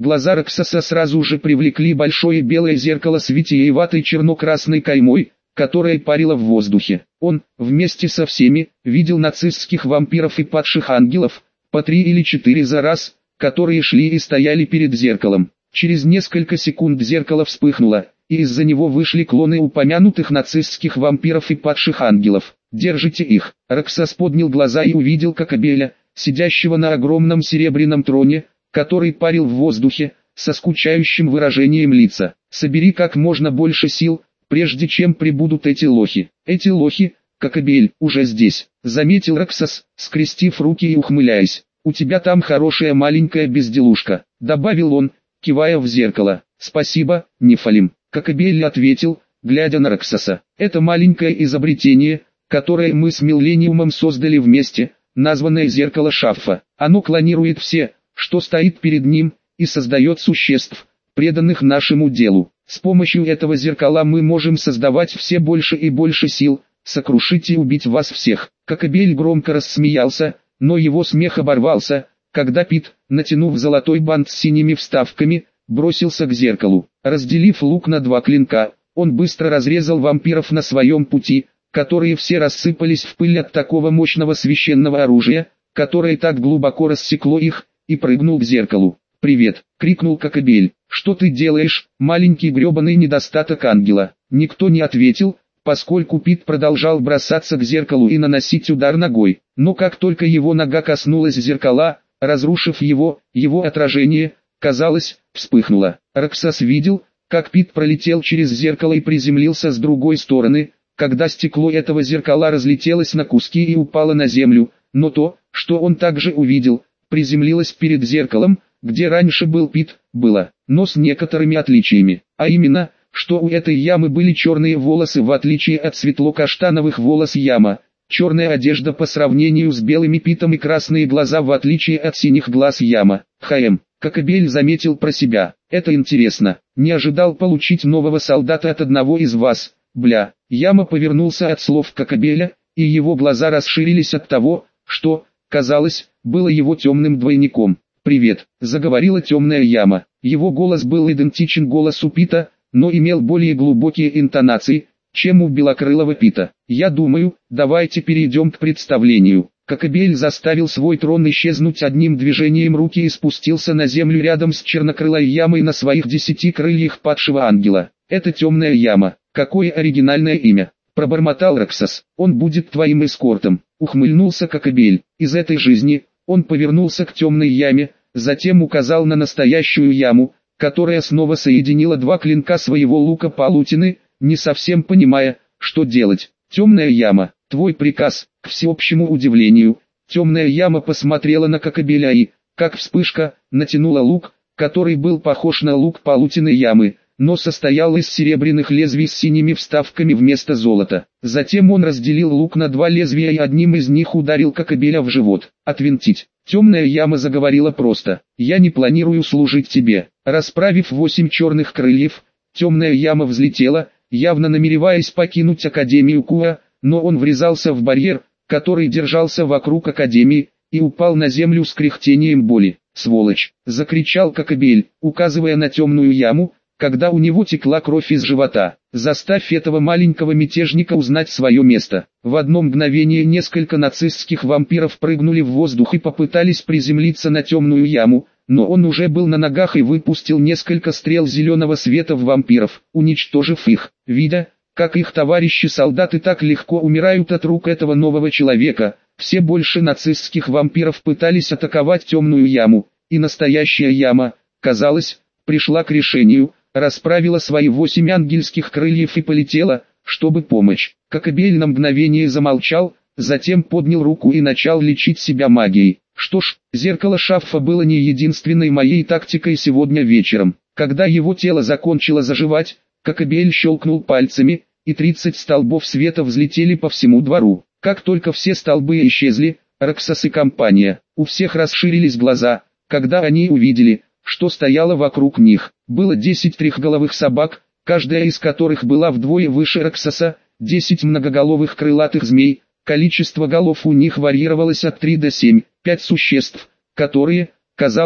Глаза Роксоса сразу же привлекли большое белое зеркало с витиеватой черно-красной каймой, которая парила в воздухе. Он, вместе со всеми, видел нацистских вампиров и падших ангелов, по 3 или 4 за раз, которые шли и стояли перед зеркалом. Через несколько секунд зеркало вспыхнуло, и из-за него вышли клоны упомянутых нацистских вампиров и падших ангелов. «Держите их!» Роксос поднял глаза и увидел Кокабеля, сидящего на огромном серебряном троне, который парил в воздухе, со скучающим выражением лица. «Собери как можно больше сил, прежде чем прибудут эти лохи». «Эти лохи, Кокабель, уже здесь», — заметил Роксос, скрестив руки и ухмыляясь. «У тебя там хорошая маленькая безделушка», — добавил он, кивая в зеркало. «Спасибо, Нефалим», — Кокабель ответил, глядя на Роксоса. «Это маленькое изобретение, которое мы с Миллениумом создали вместе, названное зеркало Шаффа. Оно клонирует все, что стоит перед ним, и создает существ, преданных нашему делу. С помощью этого зеркала мы можем создавать все больше и больше сил, сокрушить и убить вас всех». Кокабель громко рассмеялся, но его смех оборвался, когда Пит, натянув золотой бант с синими вставками, бросился к зеркалу. Разделив лук на 2 клинка, он быстро разрезал вампиров на своем пути, которые все рассыпались в пыль от такого мощного священного оружия, которое так глубоко рассекло их, и прыгнул к зеркалу. «Привет!» — крикнул Кокабель. «Что ты делаешь, маленький гребаный недостаток ангела?» Никто не ответил, поскольку Пит продолжал бросаться к зеркалу и наносить удар ногой. Но как только его нога коснулась зеркала, разрушив его отражение, казалось, вспыхнуло. Роксос видел, как Пит пролетел через зеркало и приземлился с другой стороны, когда стекло этого зеркала разлетелось на куски и упало на землю, но то, что он также увидел, приземлилось перед зеркалом, где раньше был Пит, было, но с некоторыми отличиями, а именно, что у этой ямы были черные волосы в отличие от светло-каштановых волос яма, черная одежда по сравнению с белыми Питом и красные глаза в отличие от синих глаз яма. Кокабель заметил про себя. «Это интересно, не ожидал получить нового солдата от одного из вас, бля». Яма повернулся от слов Кокабеля, и его глаза расширились от того, что, казалось, было его темным двойником. «Привет», — заговорила темная яма. Его голос был идентичен голосу Пита, но имел более глубокие интонации, чем у белокрылого Пита. «Я думаю, давайте перейдем к представлению». Кокабель заставил свой трон исчезнуть одним движением руки и спустился на землю рядом с чернокрылой ямой на своих 10 крыльях падшего ангела. «Это темная яма. Какое оригинальное имя», — пробормотал Роксос. «Он будет твоим эскортом», — ухмыльнулся Кокабель. Из этой жизни он повернулся к темной яме, затем указал на настоящую яму, которая снова соединила 2 клинка своего лука палутины, не совсем понимая, что делать. «Темная яма, твой приказ». К всеобщему удивлению, темная яма посмотрела на Кокабеля и, как вспышка, натянула лук, который был похож на лук палутины ямы, но состоял из серебряных лезвий с синими вставками вместо золота. Затем он разделил лук на 2 лезвия и одним из них ударил Кокабеля в живот. «Отвинтить». Темная яма заговорила просто. «Я не планирую служить тебе». Расправив 8 черных крыльев, темная яма взлетела, явно намереваясь покинуть Академию Куа, но он врезался в барьер, который держался вокруг Академии, и упал на землю с кряхтением боли. «Сволочь!» — закричал Кокабель, указывая на темную яму, когда у него текла кровь из живота. «Заставь этого маленького мятежника узнать свое место». В одно мгновение несколько нацистских вампиров прыгнули в воздух и попытались приземлиться на темную яму, но он уже был на ногах и выпустил несколько стрел зеленого света в вампиров, уничтожив их. Видя, как их товарищи-солдаты так легко умирают от рук этого нового человека, все больше нацистских вампиров пытались атаковать темную яму, и настоящая яма, казалось, пришла к решению, расправила свои 8 ангельских крыльев и полетела, чтобы помочь. Кокабель на мгновение замолчал, затем поднял руку и начал лечить себя магией. Что ж, зеркало Шаффа было не единственной моей тактикой сегодня вечером. Когда его тело закончило заживать, Кокабель щелкнул пальцами, и 30 столбов света взлетели по всему двору. Как только все столбы исчезли, Роксос и компания, у всех расширились глаза, когда они увидели, что стояло вокруг них. Было 10 трехголовых собак, каждая из которых была вдвое выше Роксоса, 10 многоголовых крылатых змей, количество голов у них варьировалось от 3 до 7, 5 существ, которые, казалось,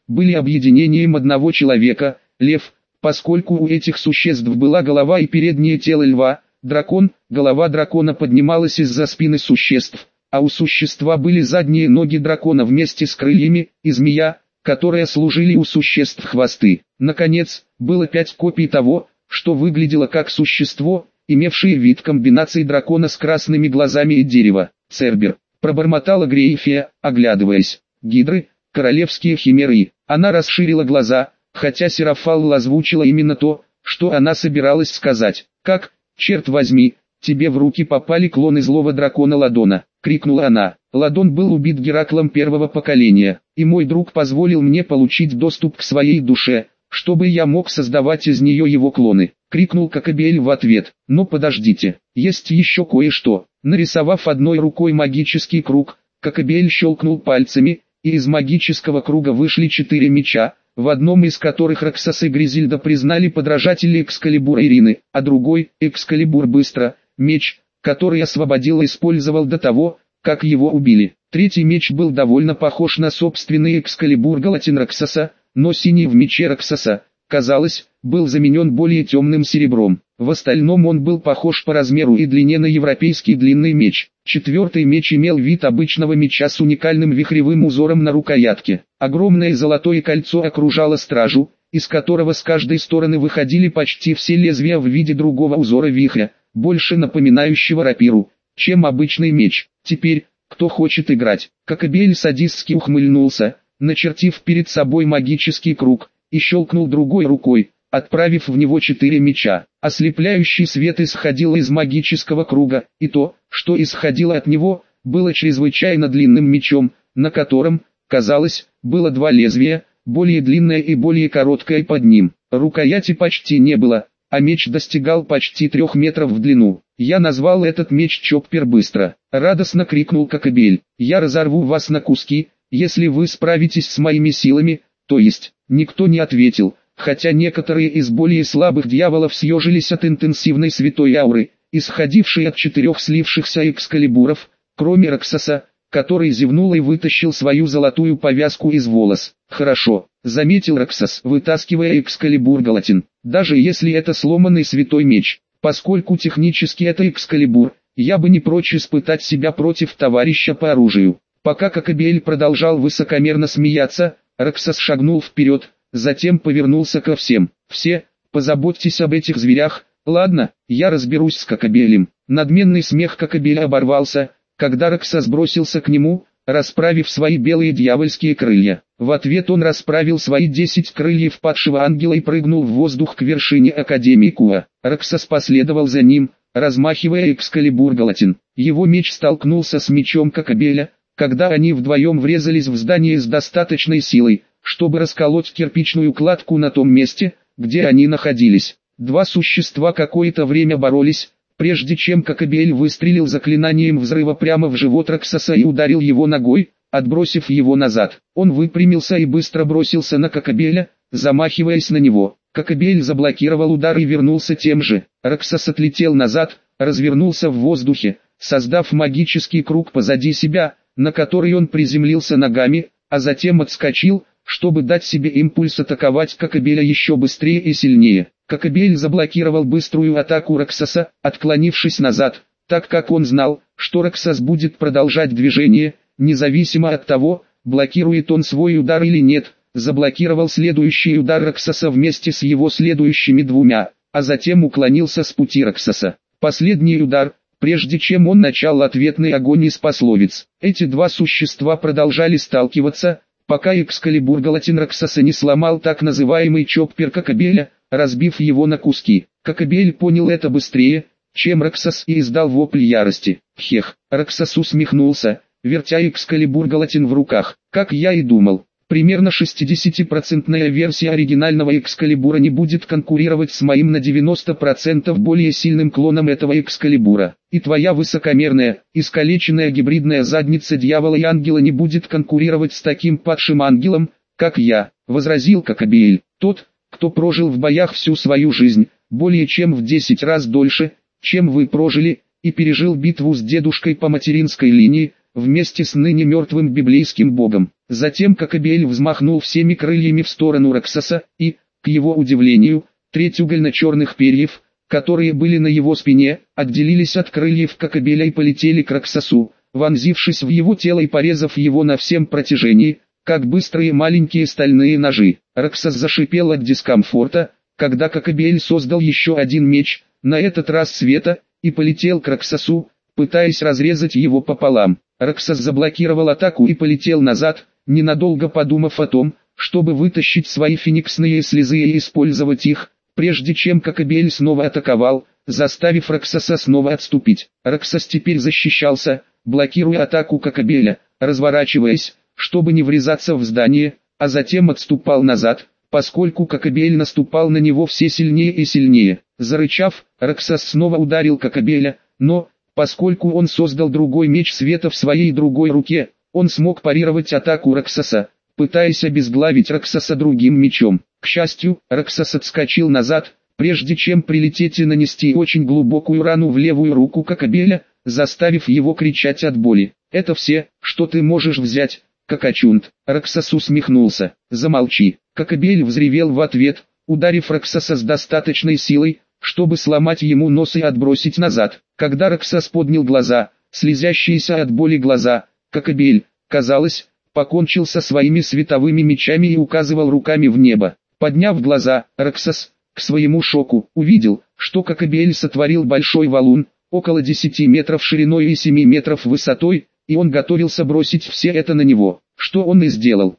были объединением одного человека, лев, поскольку у этих существ была голова и переднее тело льва, дракон, голова дракона поднималась из-за спины существ, а у существа были задние ноги дракона вместе с крыльями, и змея, которые служили у существ хвосты. Наконец, было 5 копий того, что выглядело как существо, имевшее вид комбинации дракона с красными глазами и дерева. Цербер, пробормотала Грейфия, оглядываясь. Гидры, королевские химеры. Она расширила глаза, хотя Серафалла озвучила именно то, что она собиралась сказать. «Как, черт возьми, тебе в руки попали клоны злого дракона Ладона?» — крикнула она. «Ладон был убит Гераклом первого поколения, и мой друг позволил мне получить доступ к своей душе, чтобы я мог создавать из нее его клоны», — крикнул Кокабель в ответ. «Но подождите, есть еще кое-что». Нарисовав одной рукой магический круг, Кокабель щелкнул пальцами, и из магического круга вышли 4 меча, в одном из которых Роксас и Гризильда признали подражателей Экскалибура Ирины, а другой, Экскалибур Быстро, меч, который освободил и использовал до того, как его убили. Третий меч был довольно похож на собственный Экскалибур Галатин Роксаса, но синий в мече Роксаса, казалось, был заменен более темным серебром. В остальном он был похож по размеру и длине на европейский длинный меч. Четвертый меч имел вид обычного меча с уникальным вихревым узором на рукоятке. Огромное золотое кольцо окружало стражу, из которого с каждой стороны выходили почти все лезвия в виде другого узора вихря, больше напоминающего рапиру, чем обычный меч. Теперь, кто хочет играть? Кокабель садистски ухмыльнулся, начертив перед собой магический круг, и щелкнул другой рукой, отправив в него 4 меча. Ослепляющий свет исходил из магического круга, и то, что исходило от него, было чрезвычайно длинным мечом, на котором, казалось, было 2 лезвия, более длинное и более короткое под ним. Рукояти почти не было, а меч достигал почти 3 метров в длину. «Я назвал этот меч Чоппер Быстро», — радостно крикнул Кокабель. «Я разорву вас на куски, если вы справитесь с моими силами, то есть». Никто не ответил, хотя некоторые из более слабых дьяволов съежились от интенсивной святой ауры, исходившей от 4 слившихся экскалибуров, кроме Роксаса, который зевнул и вытащил свою золотую повязку из волос. «Хорошо», — заметил Роксас, вытаскивая экскалибур Галатин, «даже если это сломанный святой меч, поскольку технически это экскалибур, я бы не прочь испытать себя против товарища по оружию». Пока Кокабель продолжал высокомерно смеяться, Роксас шагнул вперед, затем повернулся ко всем. «Все, позаботьтесь об этих зверях, ладно, я разберусь с Кокабелем». Надменный смех Кокабеля оборвался, когда Роксас бросился к нему, расправив свои белые дьявольские крылья. В ответ он расправил свои 10 крыльев падшего ангела и прыгнул в воздух к вершине Академии Куа. Роксас последовал за ним, размахивая экскалибур Галатин. Его меч столкнулся с мечом Кокабеля, когда они вдвоем врезались в здание с достаточной силой, чтобы расколоть кирпичную кладку на том месте, где они находились. 2 существа какое-то время боролись, прежде чем Кокабель выстрелил заклинанием взрыва прямо в живот Роксаса и ударил его ногой, отбросив его назад. Он выпрямился и быстро бросился на Кокабеля, замахиваясь на него. Кокабель заблокировал удар и вернулся тем же. Роксас отлетел назад, развернулся в воздухе, создав магический круг позади себя, на который он приземлился ногами, а затем отскочил, чтобы дать себе импульс атаковать Кокабеля еще быстрее и сильнее. Кокабель заблокировал быструю атаку Роксаса, отклонившись назад, так как он знал, что Роксас будет продолжать движение, независимо от того, блокирует он свой удар или нет. Заблокировал следующий удар Роксаса вместе с его следующими 2, а затем уклонился с пути Роксаса. Последний удар, прежде чем он начал ответный огонь из пословиц. Эти 2 существа продолжали сталкиваться, пока экскалибур Галатин Роксаса не сломал так называемый Чоппер Кокабеля, разбив его на куски. Кокабель понял это быстрее, чем Роксас, и издал вопль ярости. «Хех!» Роксас усмехнулся, вертя экскалибур Галатин в руках. «Как я и думал. Примерно 60% версия оригинального Экскалибура не будет конкурировать с моим на 90% более сильным клоном этого Экскалибура. И твоя высокомерная, искалеченная гибридная задница дьявола и ангела не будет конкурировать с таким падшим ангелом, как я», — возразил Кокабель. «Тот, кто прожил в боях всю свою жизнь, более чем в 10 раз дольше, чем вы прожили, и пережил битву с дедушкой по материнской линии, вместе с ныне мертвым библейским богом. Затем Кокабиэль взмахнул всеми крыльями в сторону Раксаса, и, к его удивлению, треть угольно-черных перьев, которые были на его спине, отделились от крыльев Кокабиэля и полетели к Раксасу, вонзившись в его тело и порезав его на всем протяжении, как быстрые маленькие стальные ножи. Раксас зашипел от дискомфорта, когда Кокабиэль создал еще один меч, на этот раз света, и полетел к Раксасу, пытаясь разрезать его пополам. Раксас заблокировал атаку и полетел назад, ненадолго подумав о том, чтобы вытащить свои фениксные слезы и использовать их, прежде чем Кокабиэль снова атаковал, заставив Раксаса снова отступить. Раксас теперь защищался, блокируя атаку Кокабиэля, разворачиваясь, чтобы не врезаться в здание, а затем отступал назад, поскольку Кокабиэль наступал на него все сильнее и сильнее. Зарычав, Раксас снова ударил Кокабиэля, но, поскольку он создал другой меч света в своей другой руке, он смог парировать атаку Раксаса, пытаясь обезглавить Раксаса другим мечом. К счастью, Раксас отскочил назад, прежде чем прилететь и нанести очень глубокую рану в левую руку Кокабиэля, заставив его кричать от боли. «Это все, что ты можешь взять, Кокачунт». Раксас усмехнулся. «Замолчи». Кокабиэль взревел в ответ, ударив Раксаса с достаточной силой, чтобы сломать ему нос и отбросить назад. Когда Раксас поднял глаза, слезящиеся от боли глаза, Кокабиэль, казалось, покончил со своими световыми мечами и указывал руками в небо. Подняв глаза, Раксас, к своему шоку, увидел, что Кокабиэль сотворил большой валун, около 10 метров шириной и 7 метров высотой, и он готовился бросить все это на него, что он и сделал.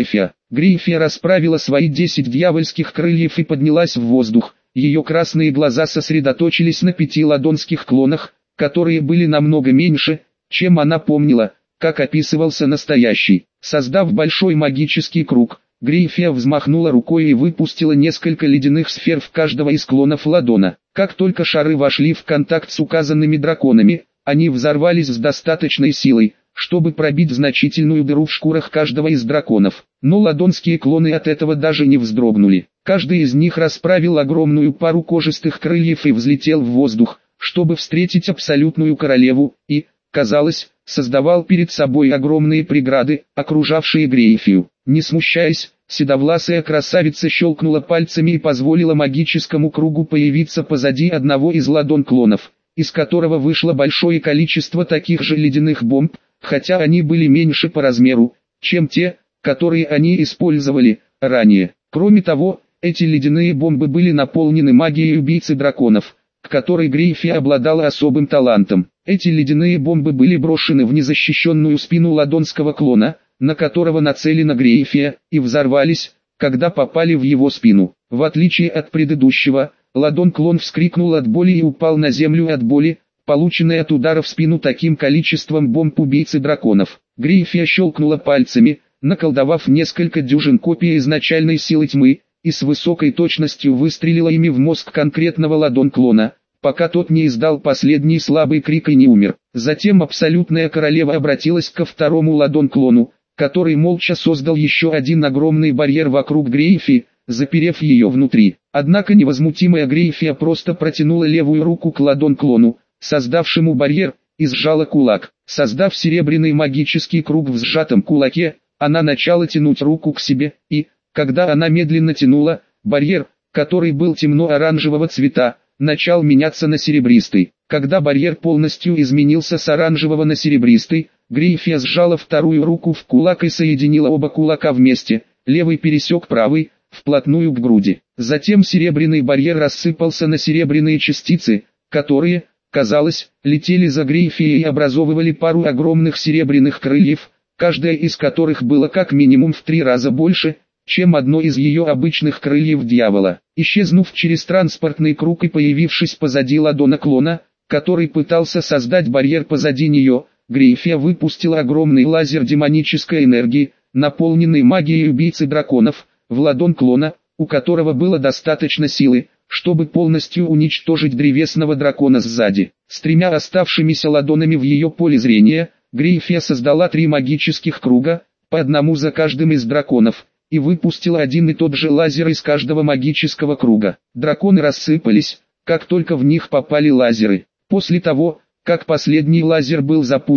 Грифия расправила свои 10 дьявольских крыльев и поднялась в воздух, ее красные глаза сосредоточились на 5 ладонских клонах, которые были намного меньше, чем она помнила, как описывался настоящий. Создав большой магический круг, Грифия взмахнула рукой и выпустила несколько ледяных сфер в каждого из клонов ладона. Как только шары вошли в контакт с указанными драконами, они взорвались с достаточной силой, чтобы пробить значительную дыру в шкурах каждого из драконов. Но ладонские клоны от этого даже не вздрогнули. Каждый из них расправил огромную пару кожистых крыльев и взлетел в воздух, чтобы встретить абсолютную королеву, и, казалось, создавал перед собой огромные преграды, окружавшие Грифию. Не смущаясь, седовласая красавица щелкнула пальцами и позволила магическому кругу появиться позади одного из ладон-клонов, из которого вышло большое количество таких же ледяных бомб, хотя они были меньше по размеру, чем те, которые они использовали ранее. Кроме того, эти ледяные бомбы были наполнены магией убийцы драконов, к которой Грифия обладала особым талантом. Эти ледяные бомбы были брошены в незащищенную спину ладонского клона, на которого нацелена Грифия, и взорвались, когда попали в его спину. В отличие от предыдущего, ладон-клон вскрикнул от боли и упал на землю от боли, полученной от удара в спину таким количеством бомб убийцы драконов. Грифия щелкнула пальцами, наколдовав несколько дюжин копий изначальной силы тьмы, и с высокой точностью выстрелила ими в мозг конкретного ладон-клона, пока тот не издал последний слабый крик и не умер. Затем абсолютная королева обратилась ко второму ладон-клону, который молча создал еще один огромный барьер вокруг Грифии, заперев ее внутри. Однако невозмутимая Грифия просто протянула левую руку к ладон-клону, создавшему барьер, и сжала кулак. Создав серебряный магический круг в сжатом кулаке, она начала тянуть руку к себе, и, когда она медленно тянула, барьер, который был темно-оранжевого цвета, начал меняться на серебристый. Когда барьер полностью изменился с оранжевого на серебристый, Грифия сжала вторую руку в кулак и соединила оба кулака вместе, левый пересек правый, вплотную к груди. Затем серебряный барьер рассыпался на серебряные частицы, которые, казалось, летели за Грифией и образовывали пару огромных серебряных крыльев, каждая из которых было как минимум в 3 раза больше, чем одно из ее обычных крыльев дьявола. Исчезнув через транспортный круг и появившись позади ладона клона, который пытался создать барьер позади нее, Грифия выпустила огромный лазер демонической энергии, наполненный магией убийцы драконов, в ладон клона, у которого было достаточно силы, чтобы полностью уничтожить древесного дракона сзади. С 3 оставшимися ладонами в ее поле зрения, Грифия создала 3 магических круга, по одному за каждым из драконов, и выпустила один и тот же лазер из каждого магического круга. Драконы рассыпались, как только в них попали лазеры. После того, как последний лазер был запущен,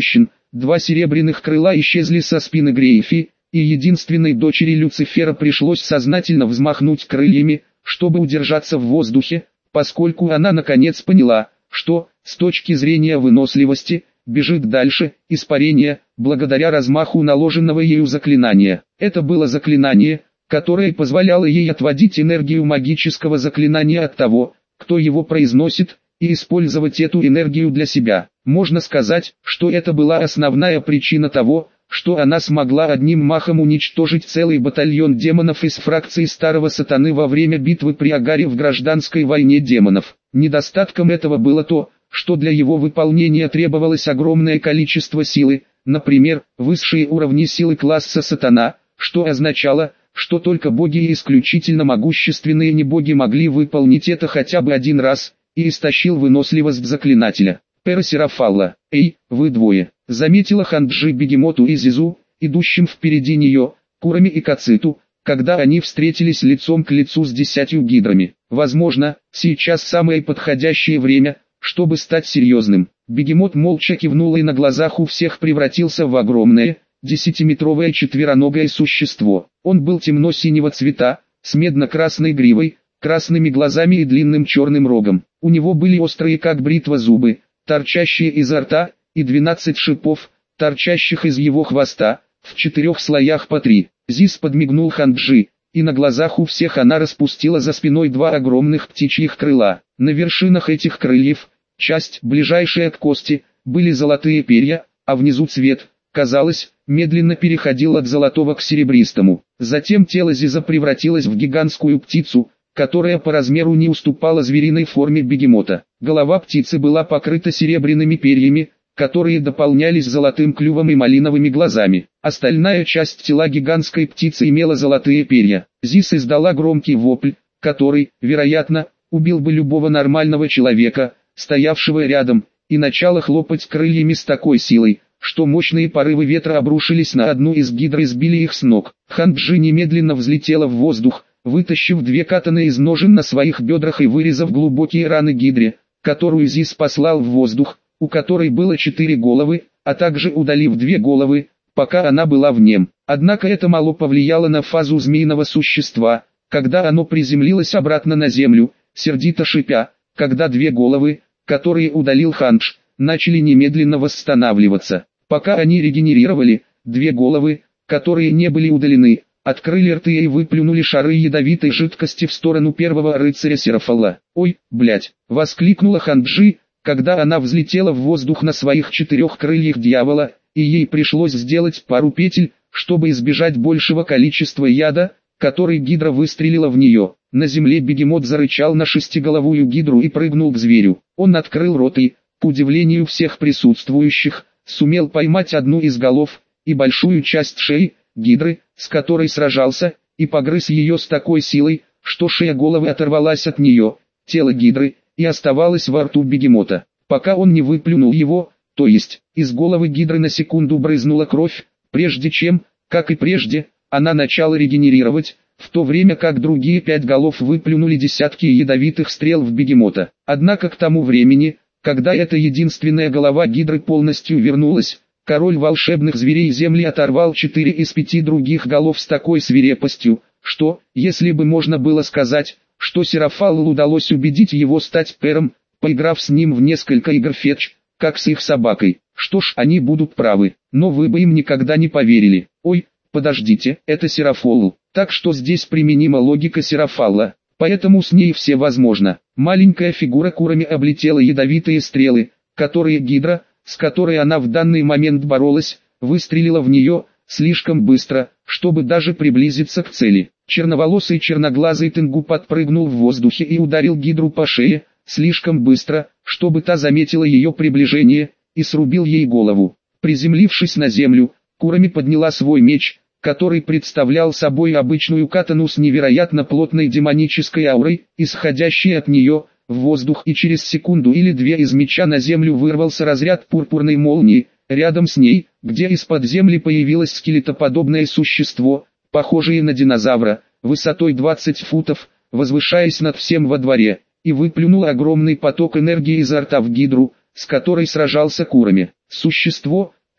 два серебряных крыла исчезли со спины Грейфи, и единственной дочери Люцифера пришлось сознательно взмахнуть крыльями, чтобы удержаться в воздухе, поскольку она наконец поняла, что, с точки зрения выносливости, бежит дальше, испарения, благодаря размаху наложенного ею заклинания. Это было заклинание, которое позволяло ей отводить энергию магического заклинания от того, кто его произносит, и использовать эту энергию для себя. Можно сказать, что это была основная причина того, что она смогла одним махом уничтожить целый батальон демонов из фракции Старого Сатаны во время битвы при Агаре в гражданской войне демонов. Недостатком этого было то, что для его выполнения требовалось огромное количество силы, например, высшие уровни силы класса Сатана, что означало, что только боги и исключительно могущественные небоги могли выполнить это хотя бы один раз, и истощил выносливость заклинателя. Пера Серафалла, «Эй, вы двое», — заметила Ханджи Бегемоту и Зизу, идущим впереди нее, Курами и Кациту, когда они встретились лицом к лицу с 10 гидрами. Возможно, сейчас самое подходящее время, чтобы стать серьезным. Бегемот молча кивнул и на глазах у всех превратился в огромное, 10-метровое четвероногое существо. Он был темно-синего цвета, с медно-красной гривой, красными глазами и длинным черным рогом. У него были острые как бритва зубы, торчащие изо рта, и 12 шипов, торчащих из его хвоста, в 4 слоях по 3. Зис подмигнул Ханджи, и на глазах у всех она распустила за спиной 2 огромных птичьих крыла. На вершинах этих крыльев, часть, ближайшая к кости, были золотые перья, а внизу цвет, казалось, медленно переходил от золотого к серебристому. Затем тело Зиза превратилось в гигантскую птицу, которая по размеру не уступала звериной форме бегемота. Голова птицы была покрыта серебряными перьями, которые дополнялись золотым клювом и малиновыми глазами. Остальная часть тела гигантской птицы имела золотые перья. Зис издала громкий вопль, который, вероятно, убил бы любого нормального человека, стоявшего рядом, и начала хлопать крыльями с такой силой, что мощные порывы ветра обрушились на одну из гидр и сбили их с ног. Ханджи немедленно взлетела в воздух, вытащив 2 катаны из ножен на своих бедрах и вырезав глубокие раны гидре, которую Зис послал в воздух, у которой было 4 головы, а также удалив 2 головы, пока она была в нем. Однако это мало повлияло на фазу змеиного существа, когда оно приземлилось обратно на землю, сердито шипя, когда 2 головы, которые удалил Хандж, начали немедленно восстанавливаться. Пока они регенерировали, 2 головы, которые не были удалены, открыли рты и выплюнули шары ядовитой жидкости в сторону первого рыцаря Серафалла. «Ой, блять!» — воскликнула Ханджи, когда она взлетела в воздух на своих 4 крыльях дьявола, и ей пришлось сделать пару петель, чтобы избежать большего количества яда, который гидра выстрелила в нее. На земле бегемот зарычал на 6-головую гидру и прыгнул к зверю. Он открыл рот и, к удивлению всех присутствующих, сумел поймать одну из голов и большую часть шеи гидры, с которой сражался, и погрыз ее с такой силой, что шея головы оторвалась от нее, тело гидры, и оставалось во рту бегемота. Пока он не выплюнул его, то есть, из головы гидры на секунду брызнула кровь, прежде чем, как и прежде, она начала регенерировать, в то время как другие 5 голов выплюнули десятки ядовитых стрел в бегемота. Однако к тому времени, когда эта единственная голова гидры полностью вернулась, король волшебных зверей земли оторвал 4 из 5 других голов с такой свирепостью, что, если бы можно было сказать, что Серафаллу удалось убедить его стать пером, поиграв с ним в несколько игр фетч, как с их собакой. Что ж, они будут правы, но вы бы им никогда не поверили. Ой, подождите, это Серафалл, так что здесь применима логика Серафалла, поэтому с ней все возможно. Маленькая фигура Курами облетела ядовитые стрелы, которые гидра, с которой она в данный момент боролась, выстрелила в нее, слишком быстро, чтобы даже приблизиться к цели. Черноволосый черноглазый Тенгу подпрыгнул в воздухе и ударил гидру по шее, слишком быстро, чтобы та заметила ее приближение, и срубил ей голову. Приземлившись на землю, Курами подняла свой меч, который представлял собой обычную катану с невероятно плотной демонической аурой, исходящей от нее, в воздух, и через секунду или 2 из меча на землю вырвался разряд пурпурной молнии. Рядом с ней, где из-под земли появилось скелетоподобное существо, похожее на динозавра, высотой 20 футов, возвышаясь над всем во дворе, и выплюнуло огромный поток энергии изо рта в гидру, с которой сражался Курами. Существо,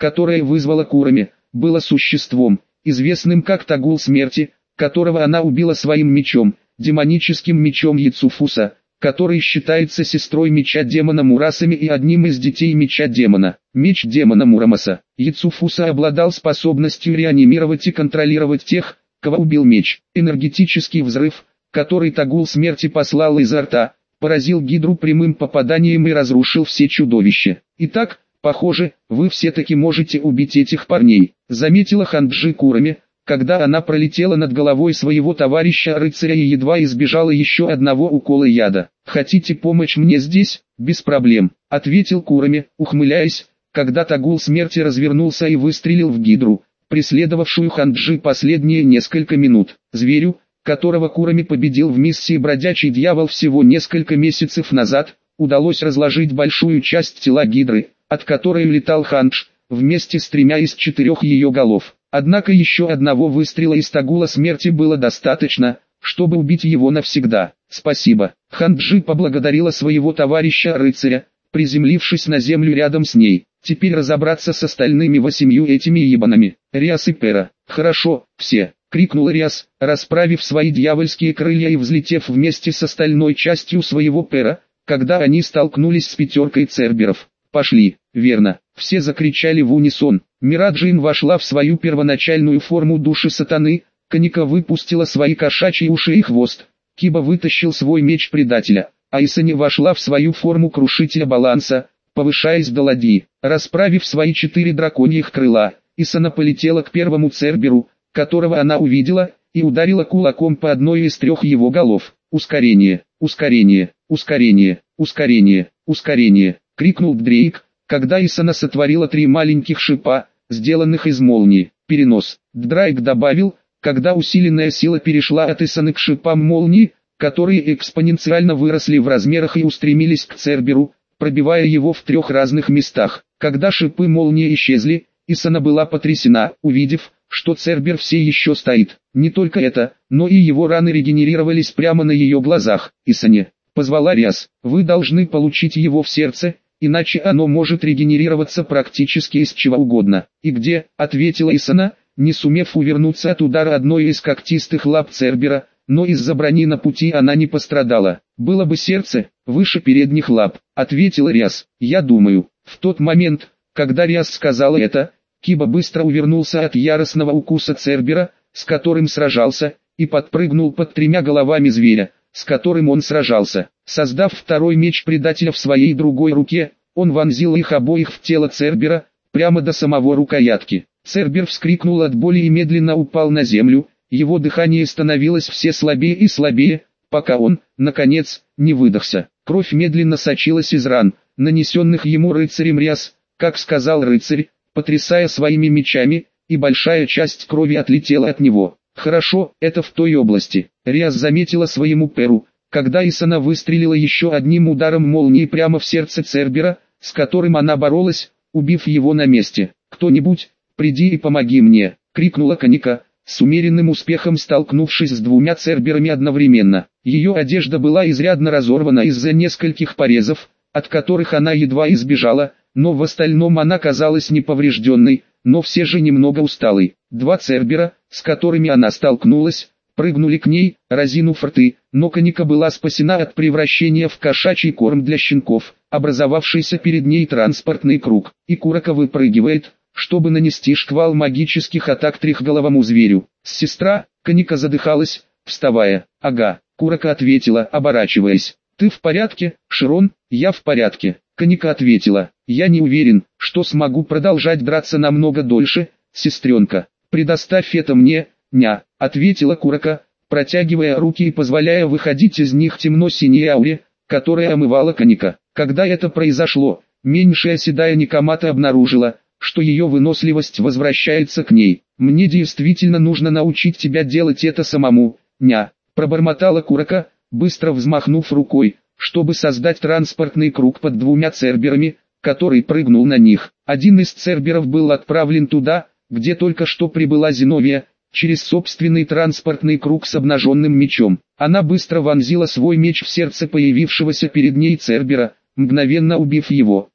которое вызвало Курами, было существом, известным как Тагул Смерти, которого она убила своим мечом, демоническим мечом Яцуфуса, который считается сестрой меча демона Мурасами и одним из детей меча демона. Меч демона Мурамаса. Яцуфуса обладал способностью реанимировать и контролировать тех, кого убил меч. Энергетический взрыв, который Тагул Смерти послал изо рта, поразил Гидру прямым попаданием и разрушил все чудовища. Итак, похоже, вы все-таки можете убить этих парней, заметила Ханджи Курами, когда она пролетела над головой своего товарища-рыцаря и едва избежала еще одного укола яда. «Хотите помочь мне здесь?» «Без проблем», — ответил Курами, ухмыляясь, когда Тагул Смерти развернулся и выстрелил в Гидру, преследовавшую Ханджи последние несколько минут. Зверю, которого Курами победил в миссии «Бродячий дьявол» всего несколько месяцев назад, удалось разложить большую часть тела Гидры, от которой летал Хандж, вместе с 3 из 4 ее голов. Однако еще одного выстрела из Тагула Смерти было достаточно, чтобы убить его навсегда. «Спасибо». Ханджи поблагодарила своего товарища-рыцаря, приземлившись на землю рядом с ней. «Теперь разобраться с остальными 8 этими ебанами». Риас и Пера. «Хорошо, все», — крикнул Риас, расправив свои дьявольские крылья и взлетев вместе с остальной частью своего Пера, когда они столкнулись с 5 церберов. «Пошли». «Верно». Все закричали в унисон. Мираджин вошла в свою первоначальную форму души сатаны, Каника выпустила свои кошачьи уши и хвост, Киба вытащил свой меч предателя, а Исани вошла в свою форму крушителя баланса, повышаясь до ладьи. Расправив свои 4 драконьих крыла, Исана полетела к первому церберу, которого она увидела, и ударила кулаком по одной из 3 его голов. «Ускорение, ускорение, ускорение, ускорение, ускорение!» — крикнул Дрейк, когда Исана сотворила 3 маленьких шипа, сделанных из молнии. «Перенос», — Дрейк добавил, когда усиленная сила перешла от Исаны к шипам молнии, которые экспоненциально выросли в размерах и устремились к церберу, пробивая его в 3 разных местах. Когда шипы молнии исчезли, Исана была потрясена, увидев, что цербер все еще стоит. Не только это, но и его раны регенерировались прямо на ее глазах. «Исане», — позвала Риас, — «вы должны получить его в сердце, иначе оно может регенерироваться практически из чего угодно». «И где?» — ответила Исана, не сумев увернуться от удара одной из когтистых лап цербера, но из-за брони на пути она не пострадала. «Было бы сердце, выше передних лап», — ответила Риас. «Я думаю». В тот момент, когда Риас сказала это, Киба быстро увернулся от яростного укуса цербера, с которым сражался, и подпрыгнул под 3 головами зверя, с которым он сражался. Создав 2 меч предателя в своей другой руке, он вонзил их обоих в тело цербера, прямо до самого рукоятки. Цербер вскрикнул от боли и медленно упал на землю, его дыхание становилось все слабее и слабее, пока он, наконец, не выдохся. Кровь медленно сочилась из ран, нанесенных ему рыцарем Риас, как сказал рыцарь, потрясая своими мечами, и большая часть крови отлетела от него. «Хорошо, это в той области». Риас заметила своему Перу, когда Исана выстрелила еще одним ударом молнии прямо в сердце цербера, с которым она боролась, убив его на месте. «Кто-нибудь, приди и помоги мне!» — крикнула Каника, с умеренным успехом столкнувшись с 2 церберами одновременно. Ее одежда была изрядно разорвана из-за нескольких порезов, от которых она едва избежала, но в остальном она казалась неповрежденной, но все же немного усталой. 2 цербера, с которыми она столкнулась, прыгнули к ней, разинув рты, но Каника была спасена от превращения в кошачий корм для щенков, образовавшийся перед ней транспортный круг, и Курака выпрыгивает, чтобы нанести шквал магических атак трехголовому зверю. «Сестра», Каника задыхалась, вставая. «Ага», Курака ответила, оборачиваясь. «Ты в порядке, Широн?» «Я в порядке», Каника ответила. «Я не уверен, что смогу продолжать драться намного дольше, сестренка. Предоставь это мне», «Ня», ответила Курака, протягивая руки и позволяя выходить из них темно-синей ауре, которая омывала Каника. Когда это произошло, меньшая седая Никомата обнаружила, что ее выносливость возвращается к ней. «Мне действительно нужно научить тебя делать это самому, ня», пробормотала Курака, быстро взмахнув рукой, чтобы создать транспортный круг под 2 церберами, который прыгнул на них. Один из церберов был отправлен туда, где только что прибыла Зиновия, через собственный транспортный круг с обнаженным мечом. Она быстро вонзила свой меч в сердце появившегося перед ней цербера, мгновенно убив его.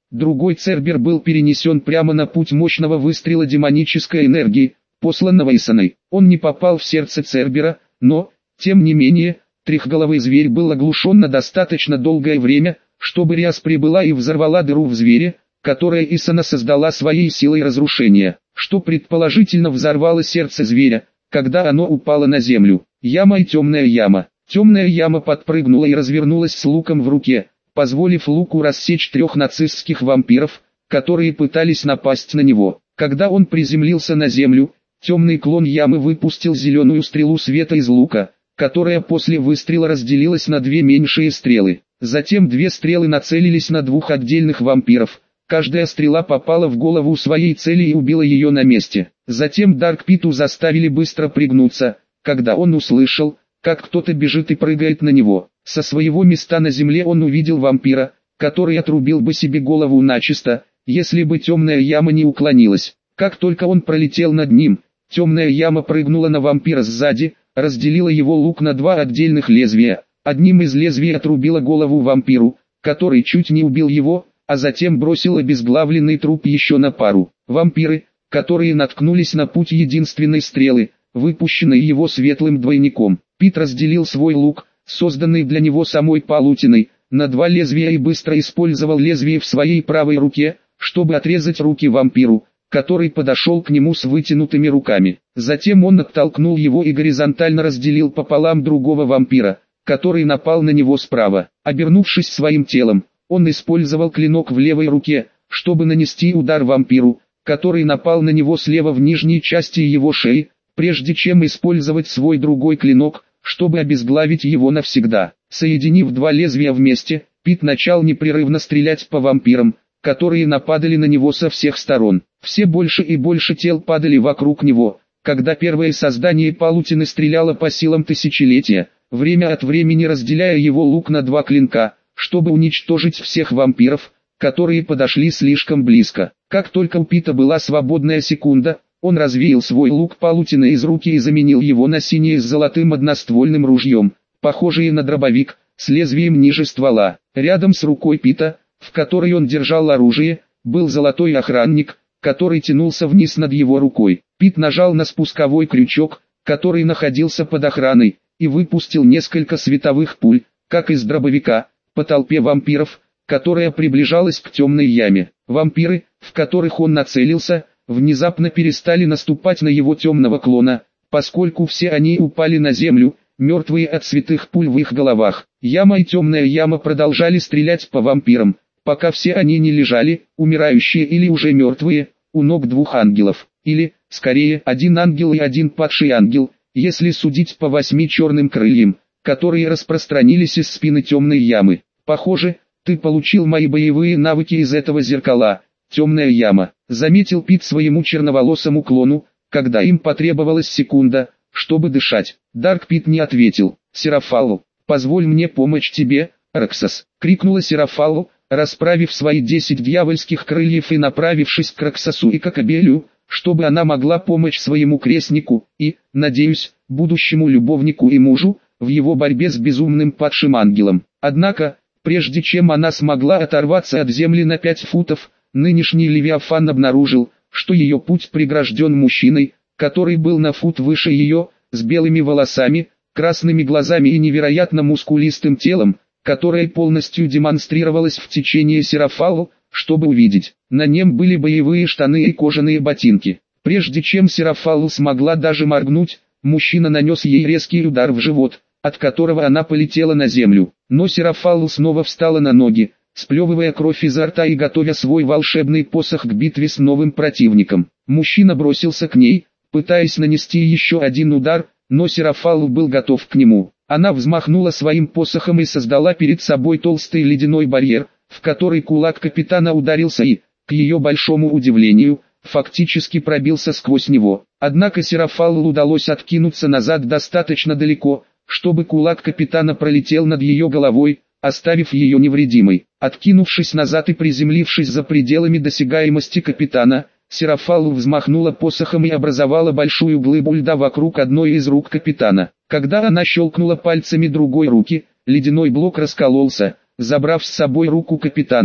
Другой Цербер был перенесен прямо на путь мощного выстрела демонической энергии, посланного Исаной. Он не попал в сердце Цербера, но, тем не менее, трехголовый зверь был оглушен на достаточно долгое время, чтобы Риас прибыла и взорвала дыру в звере, которое Исана создала своей силой разрушения, что предположительно взорвало сердце зверя, когда оно упало на землю. Яма и темная яма. Темная яма подпрыгнула и развернулась с луком в руке, позволив луку рассечь 3 нацистских вампиров, которые пытались напасть на него. Когда он приземлился на землю, темный клон ямы выпустил зеленую стрелу света из лука, которая после выстрела разделилась на 2 меньшие стрелы. Затем 2 стрелы нацелились на 2 отдельных вампиров. Каждая стрела попала в голову своей цели и убила ее на месте. Затем Дарк Питу заставили быстро пригнуться, когда он услышал, как кто-то бежит и прыгает на него. Со своего места на земле он увидел вампира, который отрубил бы себе голову начисто, если бы темная яма не уклонилась. Как только он пролетел над ним, темная яма прыгнула на вампира сзади, разделила его лук на 2 отдельных лезвия. Одним из лезвий отрубила голову вампиру, который чуть не убил его, а затем бросил обезглавленный труп еще на пару. Вампиры, которые наткнулись на путь единственной стрелы, выпущенной его светлым двойником. Пит разделил свой лук, созданный для него самой палутиной, на 2 лезвия и быстро использовал лезвие в своей правой руке, чтобы отрезать руки вампиру, который подошел к нему с вытянутыми руками. Затем он оттолкнул его и горизонтально разделил пополам другого вампира, который напал на него справа. Обернувшись своим телом, он использовал клинок в левой руке, чтобы нанести удар вампиру, который напал на него слева в нижней части его шеи, прежде чем использовать свой другой клинок, чтобы обезглавить его навсегда. Соединив 2 лезвия вместе, Пит начал непрерывно стрелять по вампирам, которые нападали на него со всех сторон. Все больше и больше тел падали вокруг него, когда первое создание палутины стреляло по силам тысячелетия, время от времени разделяя его лук на 2 клинка, чтобы уничтожить всех вампиров, которые подошли слишком близко. Как только у Пита была свободная секунда, он развеял свой лук палутины из руки и заменил его на синее с золотым одноствольным ружьем, похожее на дробовик, с лезвием ниже ствола. Рядом с рукой Пита, в которой он держал оружие, был золотой охранник, который тянулся вниз над его рукой. Пит нажал на спусковой крючок, который находился под охраной, и выпустил несколько световых пуль, как из дробовика, по толпе вампиров, которая приближалась к темной яме. Вампиры, в которых он нацелился, внезапно перестали наступать на его темного клона, поскольку все они упали на землю, мертвые от святых пуль в их головах. Яма и темная яма продолжали стрелять по вампирам, пока все они не лежали, умирающие или уже мертвые, у ног 2 ангелов, или, скорее, 1 ангел и 1 падший ангел, если судить по 8 черным крыльям, которые распространились из спины темной ямы. Похоже, ты получил мои боевые навыки из этого зеркала, темная яма, заметил Пит своему черноволосому клону, когда им потребовалась секунда, чтобы дышать. Дарк Пит не ответил. Серафалл, позволь мне помочь тебе, Роксос, крикнула Серафалл, расправив свои 10 дьявольских крыльев и направившись к Роксосу и Кокабелю, чтобы она могла помочь своему крестнику и, надеюсь, будущему любовнику и мужу, в его борьбе с безумным падшим ангелом. Однако, прежде чем она смогла оторваться от земли на 5 футов, нынешний Левиафан обнаружил, что ее путь прегражден мужчиной, который был на фут выше ее, с белыми волосами, красными глазами и невероятно мускулистым телом, которое полностью демонстрировалось в течение Серафаллу, чтобы увидеть. На нем были боевые штаны и кожаные ботинки. Прежде чем Серафаллу смогла даже моргнуть, мужчина нанес ей резкий удар в живот, от которого она полетела на землю. Но Серафаллу снова встала на ноги, сплевывая кровь изо рта и готовя свой волшебный посох к битве с новым противником. Мужчина бросился к ней, пытаясь нанести еще один удар, но Серафаллу был готов к нему. Она взмахнула своим посохом и создала перед собой толстый ледяной барьер, в который кулак капитана ударился и, к ее большому удивлению, фактически пробился сквозь него. Однако Серафаллу удалось откинуться назад достаточно далеко, чтобы кулак капитана пролетел над ее головой, оставив ее невредимой. Откинувшись назад и приземлившись за пределами досягаемости капитана, Серафаллу взмахнула посохом и образовала большую глыбу льда вокруг одной из рук капитана. Когда она щелкнула пальцами другой руки, ледяной блок раскололся, забрав с собой руку капитана,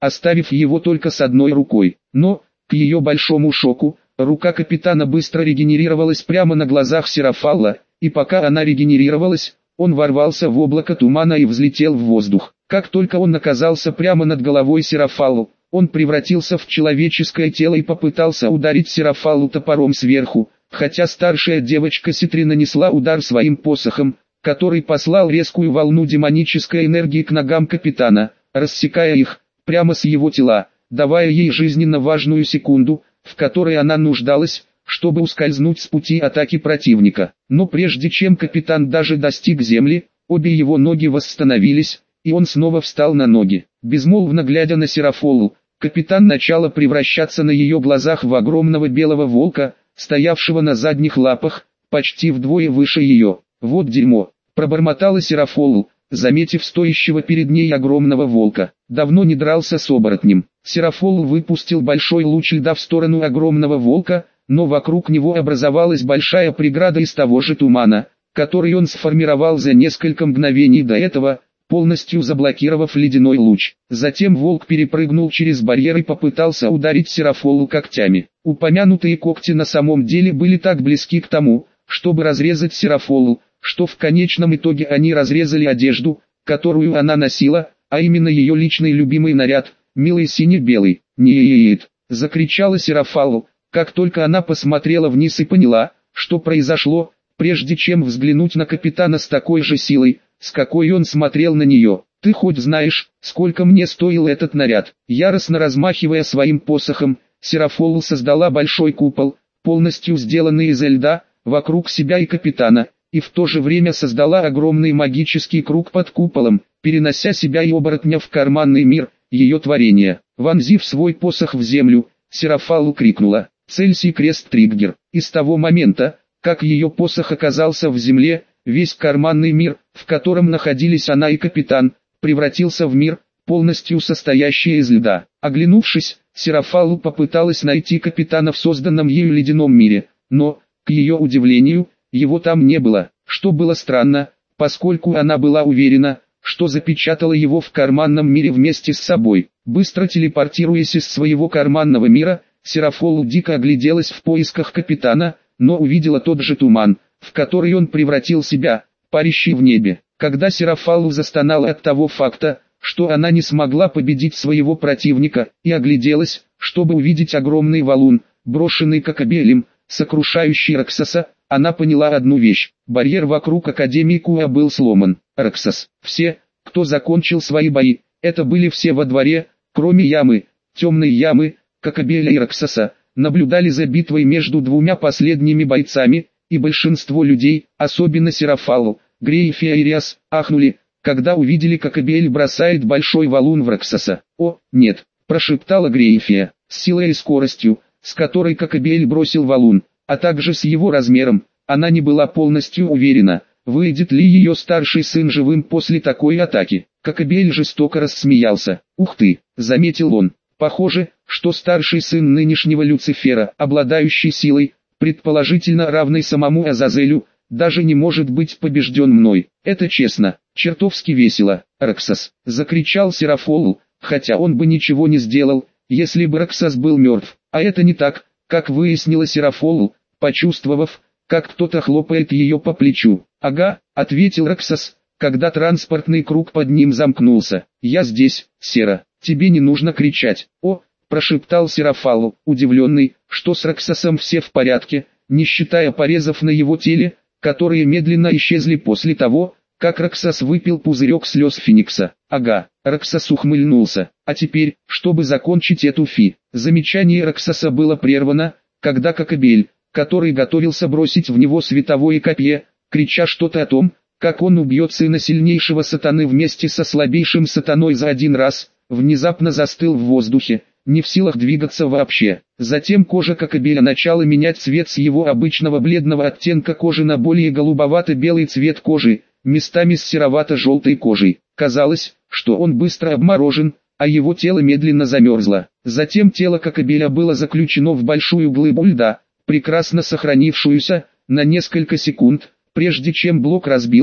оставив его только с одной рукой. Но, к ее большому шоку, рука капитана быстро регенерировалась прямо на глазах Серафалла, и пока она регенерировалась, он ворвался в облако тумана и взлетел в воздух. Как только он оказался прямо над головой Серафаллу, он превратился в человеческое тело и попытался ударить Серафаллу топором сверху, хотя старшая девочка Ситри нанесла удар своим посохом, который послал резкую волну демонической энергии к ногам капитана, рассекая их, прямо с его тела, давая ей жизненно важную секунду, в которой она нуждалась, чтобы ускользнуть с пути атаки противника. Но прежде чем капитан даже достиг земли, обе его ноги восстановились, и он снова встал на ноги. Безмолвно глядя на Серафолу, капитан начал превращаться на ее глазах в огромного белого волка, стоявшего на задних лапах, почти вдвое выше ее. «Вот дерьмо!» – пробормотала Серафолу, заметив стоящего перед ней огромного волка. Давно не дрался с оборотнем. Серафолу выпустил большой луч льда в сторону огромного волка, но вокруг него образовалась большая преграда из того же тумана, который он сформировал за несколько мгновений до этого, полностью заблокировав ледяной луч. Затем волк перепрыгнул через барьер и попытался ударить Серафолу когтями. Упомянутые когти на самом деле были так близки к тому, чтобы разрезать Серафолу, что в конечном итоге они разрезали одежду, которую она носила, а именно ее личный любимый наряд, милый сине-белый. «Нет!» – закричала Серафалу, как только она посмотрела вниз и поняла, что произошло, прежде чем взглянуть на капитана с такой же силой, с какой он смотрел на нее. «Ты хоть знаешь, сколько мне стоил этот наряд?» Яростно размахивая своим посохом, Серафолу создала большой купол, полностью сделанный из льда, вокруг себя и капитана, и в то же время создала огромный магический круг под куполом, перенося себя и оборотня в карманный мир, ее творение. Вонзив свой посох в землю, Серафалу крикнула: «Целься, крест-триггер!» И с того момента, как ее посох оказался в земле, весь карманный мир, в котором находились она и капитан, превратился в мир, полностью состоящий из льда. Оглянувшись, Серафалу попыталась найти капитана в созданном ею ледяном мире, но, к ее удивлению, его там не было, что было странно, поскольку она была уверена, что запечатала его в карманном мире вместе с собой. Быстро телепортируясь из своего карманного мира, Серафолу дико огляделась в поисках капитана, но увидела тот же туман, в который он превратил себя, парящий в небе. Когда Серафалу застонала от того факта, что она не смогла победить своего противника, и огляделась, чтобы увидеть огромный валун, брошенный Кокобелем, сокрушающий Роксоса, она поняла одну вещь: барьер вокруг Академии Куа был сломан. Роксос. Все, кто закончил свои бои, это были все во дворе, кроме ямы, темной ямы, Кокобеля и Роксоса, наблюдали за битвой между двумя последними бойцами, и большинство людей, особенно Серафалу, Грейфия и Риас, ахнули, когда увидели, как Кокобель бросает большой валун в Роксоса. «О, нет!» – прошептала Грейфия, с силой и скоростью, с которой Кокобель бросил валун, а также с его размером. Она не была полностью уверена, выйдет ли ее старший сын живым после такой атаки. Кокобель жестоко рассмеялся. «Ух ты!» – заметил он. «Похоже, что старший сын нынешнего Люцифера, обладающий силой, предположительно равной самому Азазелю, даже не может быть побежден мной. Это честно, чертовски весело». «Роксос!» – закричал Серафолу, хотя он бы ничего не сделал, если бы Роксос был мертв. А это не так, как выяснила Серафолу, почувствовав, как кто-то хлопает ее по плечу. «Ага», — ответил Роксос, когда транспортный круг под ним замкнулся. «Я здесь, Сера, тебе не нужно кричать». «О», — прошептал Серафалу, удивленный, что с Роксосом все в порядке, не считая порезов на его теле, которые медленно исчезли после того, как Роксос выпил пузырек слез Феникса. «Ага», — Роксос ухмыльнулся. «А теперь, чтобы закончить эту Замечание Роксоса было прервано, когда Кокобель, который готовился бросить в него световое копье, крича что-то о том, как он убьет сына сильнейшего сатаны вместе со слабейшим сатаной за один раз, внезапно застыл в воздухе, не в силах двигаться вообще. Затем кожа Кокобеля начала менять цвет с его обычного бледного оттенка кожи на более голубовато-белый цвет кожи, местами с серовато-желтой кожей. Казалось, что он быстро обморожен, а его тело медленно замерзло. Затем тело Кокобеля было заключено в большую глыбу льда, прекрасно сохранившуюся, на несколько секунд, прежде чем блок разбился,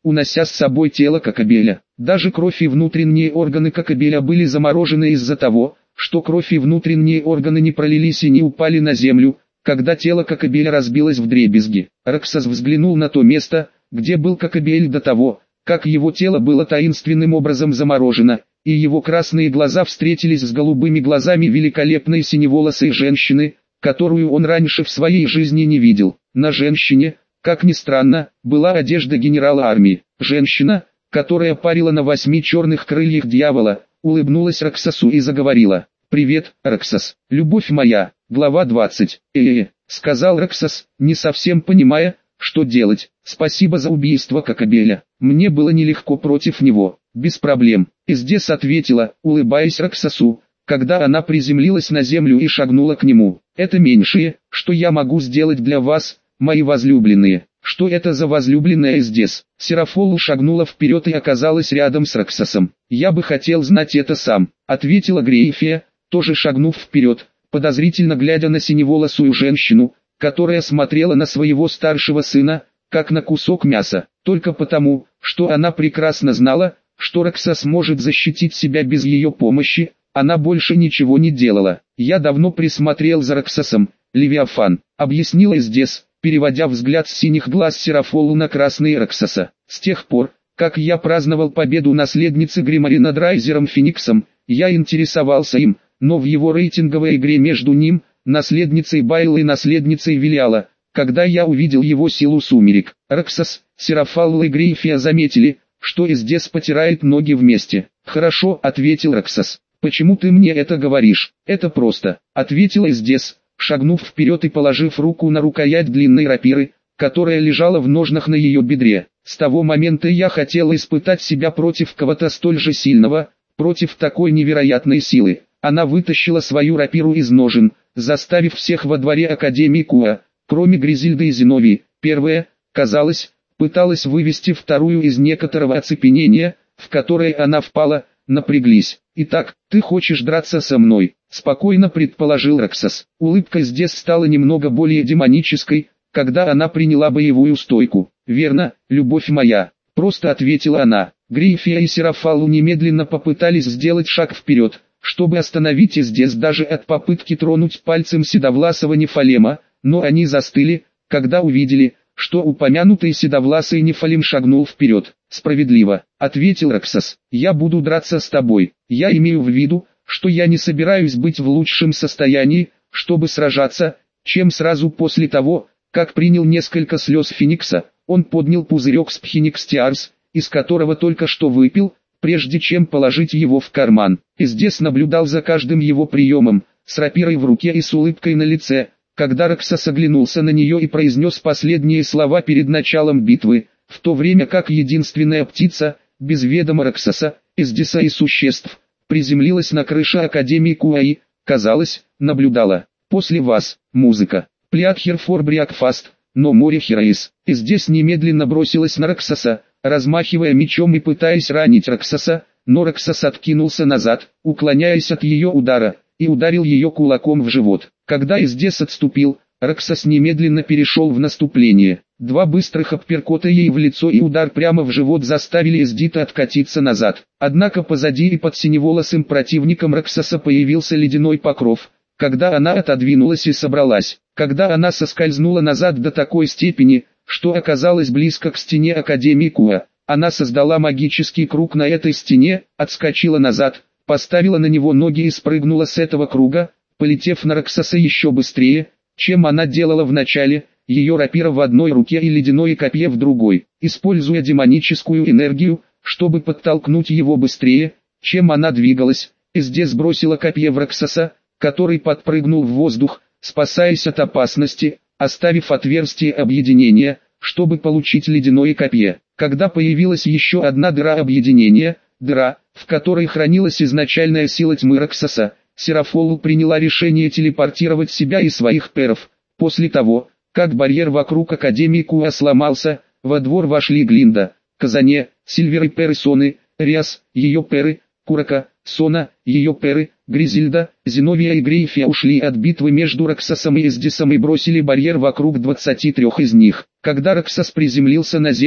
унося с собой тело Кокабеля. Даже кровь и внутренние органы Кокабеля были заморожены из-за того, что кровь и внутренние органы не пролились и не упали на землю, когда тело Кокабеля разбилось вдребезги. Раксас взглянул на то место, где был Кокабель до того, как его тело было таинственным образом заморожено, и его красные глаза встретились с голубыми глазами великолепной синеволосой женщины, которую он раньше в своей жизни не видел. На женщине, как ни странно, была одежда генерала армии. Женщина, которая парила на 8 черных крыльях дьявола, улыбнулась Раксасу и заговорила. «Привет, Раксас, любовь моя». Глава 20. Сказал Раксас, не совсем понимая, что делать. «Спасибо за убийство Кокабеля. Мне было нелегко против него». «Без проблем», Издес ответила, улыбаясь Раксасу, когда она приземлилась на землю и шагнула к нему. «Это меньшее, что я могу сделать для вас, мои возлюбленные». «Что это за возлюбленная Издес?» Серафолу шагнула вперед и оказалась рядом с Раксасом. «Я бы хотел знать это сам», ответила Грейфия, тоже шагнув вперед, подозрительно глядя на синеволосую женщину, которая смотрела на своего старшего сына, как на кусок мяса, только потому, что она прекрасно знала, что Раксас может защитить себя без ее помощи, она больше ничего не делала. «Я давно присмотрел за Раксасом, Левиафан», объяснила Издес, переводя взгляд с синих глаз Серафолу на красные Раксаса. «С тех пор, как я праздновал победу наследницы Гримари над Райзером Фениксом, я интересовался им, но в его рейтинговой игре между ним, наследницей Байла и наследницей Велиала, когда я увидел его силу сумерек, Раксас, Серафалла и Грейфия заметили, что Издес потирает ноги вместе». «Хорошо», ответил Раксас. «Почему ты мне это говоришь?» «Это просто», ответила Издес, шагнув вперед и положив руку на рукоять длинной рапиры, которая лежала в ножнах на ее бедре. «С того момента я хотел испытать себя против кого-то столь же сильного, против такой невероятной силы». Она вытащила свою рапиру из ножен, заставив всех во дворе Академии Куа, кроме Гризильды и Зиновии. Первая, казалось, пыталась вывести вторую из некоторого оцепенения, в которое она впала, напряглись. «Итак, ты хочешь драться со мной?» – спокойно предположил Раксас. Улыбка здесь стала немного более демонической, когда она приняла боевую стойку. «Верно, любовь моя», – просто ответила она. Грейфия и Серафалу немедленно попытались сделать шаг вперед, чтобы остановить Издес даже от попытки тронуть пальцем седовласого Нефалема, но они застыли, когда увидели, что упомянутый седовласый Нефалим шагнул вперед. «Справедливо», — ответил Раксас, — «я буду драться с тобой. Я имею в виду, что я не собираюсь быть в лучшем состоянии, чтобы сражаться, чем сразу после того, как принял несколько слез Феникса». Он поднял пузырек с Пхеникстиарс, из которого только что выпил, прежде чем положить его в карман. Издес наблюдал за каждым его приемом, с рапирой в руке и с улыбкой на лице, когда Раксас оглянулся на нее и произнес последние слова перед началом битвы, в то время как единственная птица, без ведома Раксаса, Издеса и существ, приземлилась на крыше Академии Куаи, казалось, наблюдала. «После вас, музыка, Плятхер фор Брякфаст, но море Хераис». Издес немедленно бросилась на Раксаса, размахивая мечом и пытаясь ранить Раксаса, но Раксас откинулся назад, уклоняясь от ее удара, и ударил ее кулаком в живот. Когда Издес отступил, Раксас немедленно перешел в наступление. Два быстрых апперкота ей в лицо и удар прямо в живот заставили Издита откатиться назад. Однако позади и под синеволосым противником Раксаса появился ледяной покров, когда она отодвинулась и собралась. Когда она соскользнула назад до такой степени, что оказалась близко к стене Академии Куа, она создала магический круг на этой стене, отскочила назад, поставила на него ноги и спрыгнула с этого круга, полетев на Раксаса еще быстрее, чем она делала в начале, ее рапира в одной руке и ледяное копье в другой, используя демоническую энергию, чтобы подтолкнуть его быстрее, чем она двигалась. Издес бросила копье в Раксаса, который подпрыгнул в воздух, спасаясь от опасности, оставив отверстие объединения, чтобы получить ледяное копье. Когда появилась еще одна дыра объединения, дыра, в которой хранилась изначальная сила тьмы Раксаса, Серафолу приняла решение телепортировать себя и своих перов. После того, как барьер вокруг Академии Куа сломался, во двор вошли Глинда, Казане, Сильвер и перы Соны, Риас, ее перы, Курака, Сона, ее перы, Гризильда, Зиновия и Грейфия ушли от битвы между Раксасом и Издесом и бросили барьер вокруг 23 из них. Когда Раксас приземлился на землю,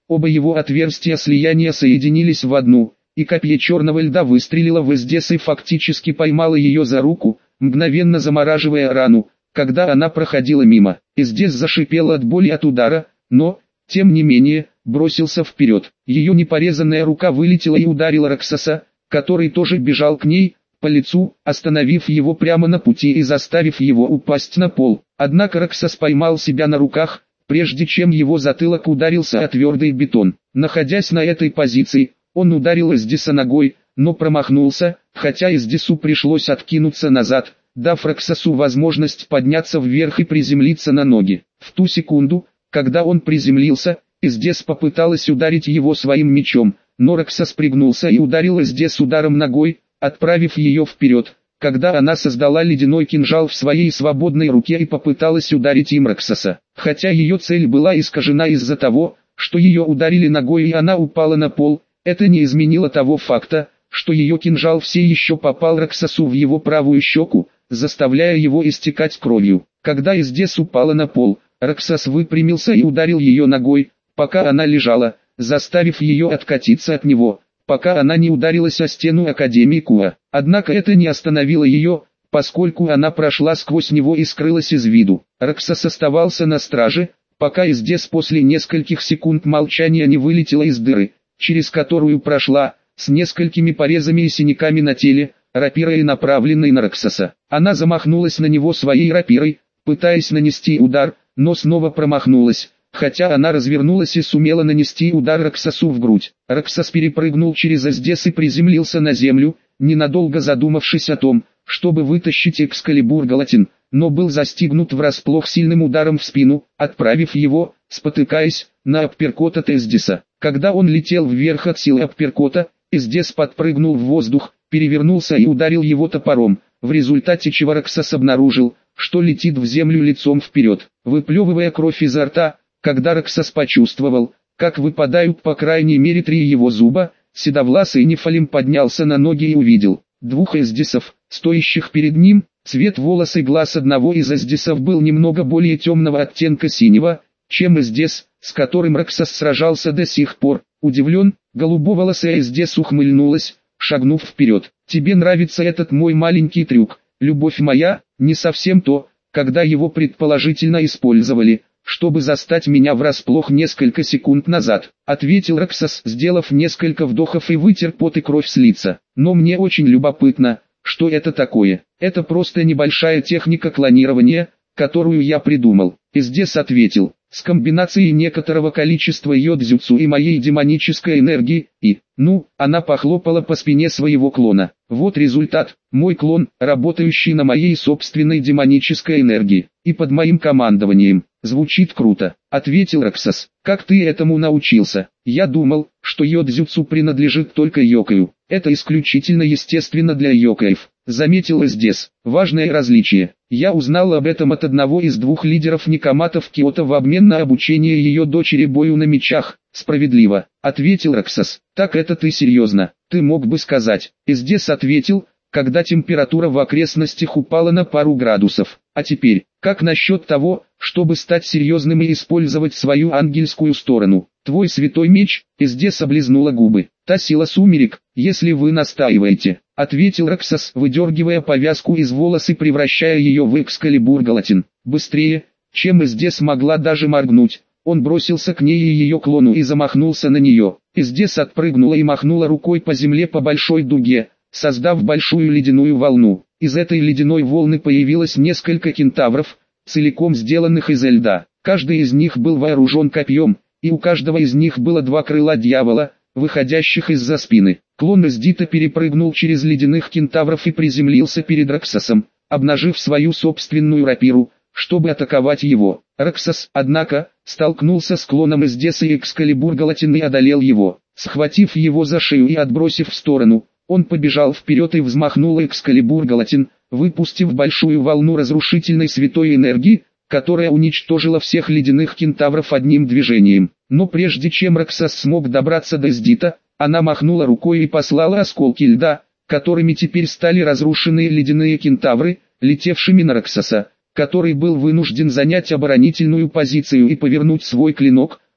оба его отверстия слияния соединились в одну, и копье черного льда выстрелило в Эздес и фактически поймало ее за руку, мгновенно замораживая рану, когда она проходила мимо. Эздес зашипел от боли от удара, но, тем не менее, бросился вперед. Ее непорезанная рука вылетела и ударила Роксоса, который тоже бежал к ней, по лицу, остановив его прямо на пути и заставив его упасть на пол. Однако Роксос поймал себя на руках, прежде чем его затылок ударился о твердый бетон. Находясь на этой позиции, он ударил Эздеса ногой, но промахнулся, хотя Эздесу пришлось откинуться назад, дав Роксосу возможность подняться вверх и приземлиться на ноги. В ту секунду, когда он приземлился, Эздес попыталась ударить его своим мечом, но Роксос пригнулся и ударил Эздес ударом ногой, отправив ее вперед, когда она создала ледяной кинжал в своей свободной руке и попыталась ударить им Роксоса. Хотя ее цель была искажена из-за того, что ее ударили ногой и она упала на пол, это не изменило того факта, что ее кинжал все еще попал Роксосу в его правую щеку, заставляя его истекать кровью. Когда Эздес упала на пол, Роксос выпрямился и ударил ее ногой, пока она лежала, заставив ее откатиться от него, пока она не ударилась о стену Академии Куа. Однако это не остановило ее, поскольку она прошла сквозь него и скрылась из виду. Роксос оставался на страже, пока Эздес после нескольких секунд молчания не вылетела из дыры, через которую прошла, с несколькими порезами и синяками на теле, рапирой направленной на Роксоса. Она замахнулась на него своей рапирой, пытаясь нанести удар, но снова промахнулась, хотя она развернулась и сумела нанести удар Роксосу в грудь. Роксос перепрыгнул через Эздес и приземлился на землю, ненадолго задумавшись о том, чтобы вытащить Экскалибур Галатин, но был застигнут врасплох сильным ударом в спину, отправив его, спотыкаясь, на апперкот от Эздеса. Когда он летел вверх от силы апперкота, Эздес подпрыгнул в воздух, перевернулся и ударил его топором, в результате чего Роксос обнаружил, что летит в землю лицом вперед, выплевывая кровь изо рта. Когда Роксос почувствовал, как выпадают по крайней мере 3 его зуба, седовласый Нефалим поднялся на ноги и увидел двух Эздесов, стоящих перед ним. Цвет волос и глаз одного из Эздесов был немного более темного оттенка синего, чем Эздес, с которым Роксос сражался до сих пор. Удивлен, голубоволосая Эздес ухмыльнулась, шагнув вперед. «Тебе нравится этот мой маленький трюк, любовь моя?» «Не совсем то, когда его предположительно использовали, чтобы застать меня врасплох несколько секунд назад», ответил Роксос, сделав несколько вдохов и вытер пот и кровь с лица. «Но мне очень любопытно, что это такое. Это просто небольшая техника клонирования, которую я придумал». Эздес ответил: «С комбинацией некоторого количества йодзюцу и моей демонической энергии, и, она похлопала по спине своего клона. Вот результат, мой клон, работающий на моей собственной демонической энергии, и под моим командованием. Звучит круто», ответил Роксос. «Как ты этому научился?» «Я думал, что йодзюцу принадлежит только йокаю. Это исключительно естественно для йокаев», заметил Эздес. «Важное различие. Я узнал об этом от одного из 2 лидеров Никоматов Киото в обмен на обучение ее дочери бою на мечах». «Справедливо», ответил Роксос. «Так это ты серьезно? Ты мог бы сказать». Эздес ответил, когда температура в окрестностях упала на пару градусов. «А теперь, как насчет того, чтобы стать серьезным и использовать свою ангельскую сторону? Твой святой меч?» Эздес облизнула губы. «Та сила сумерек, если вы настаиваете», ответил Роксос, выдергивая повязку из волос и превращая ее в Экскалибур Галатин. Быстрее, чем Эздес могла даже моргнуть, он бросился к ней и ее клону и замахнулся на нее. Эздес отпрыгнула и махнула рукой по земле по большой дуге, создав большую ледяную волну. Из этой ледяной волны появилось несколько кентавров, целиком сделанных из льда. Каждый из них был вооружен копьем, и у каждого из них было 2 крыла дьявола, выходящих из-за спины. Клон Эздита перепрыгнул через ледяных кентавров и приземлился перед Роксосом, обнажив свою собственную рапиру, чтобы атаковать его. Роксос, однако, столкнулся с клоном Эздеса и Экскалибур Галатин и одолел его. Схватив его за шею и отбросив в сторону, он побежал вперед и взмахнул Экскалибур Галатин, выпустив большую волну разрушительной святой энергии, которая уничтожила всех ледяных кентавров одним движением. Но прежде чем Роксос смог добраться до Эздита, она махнула рукой и послала осколки льда, которыми теперь стали разрушенные ледяные кентавры, летевшими на Роксоса, который был вынужден занять оборонительную позицию и повернуть свой клинок,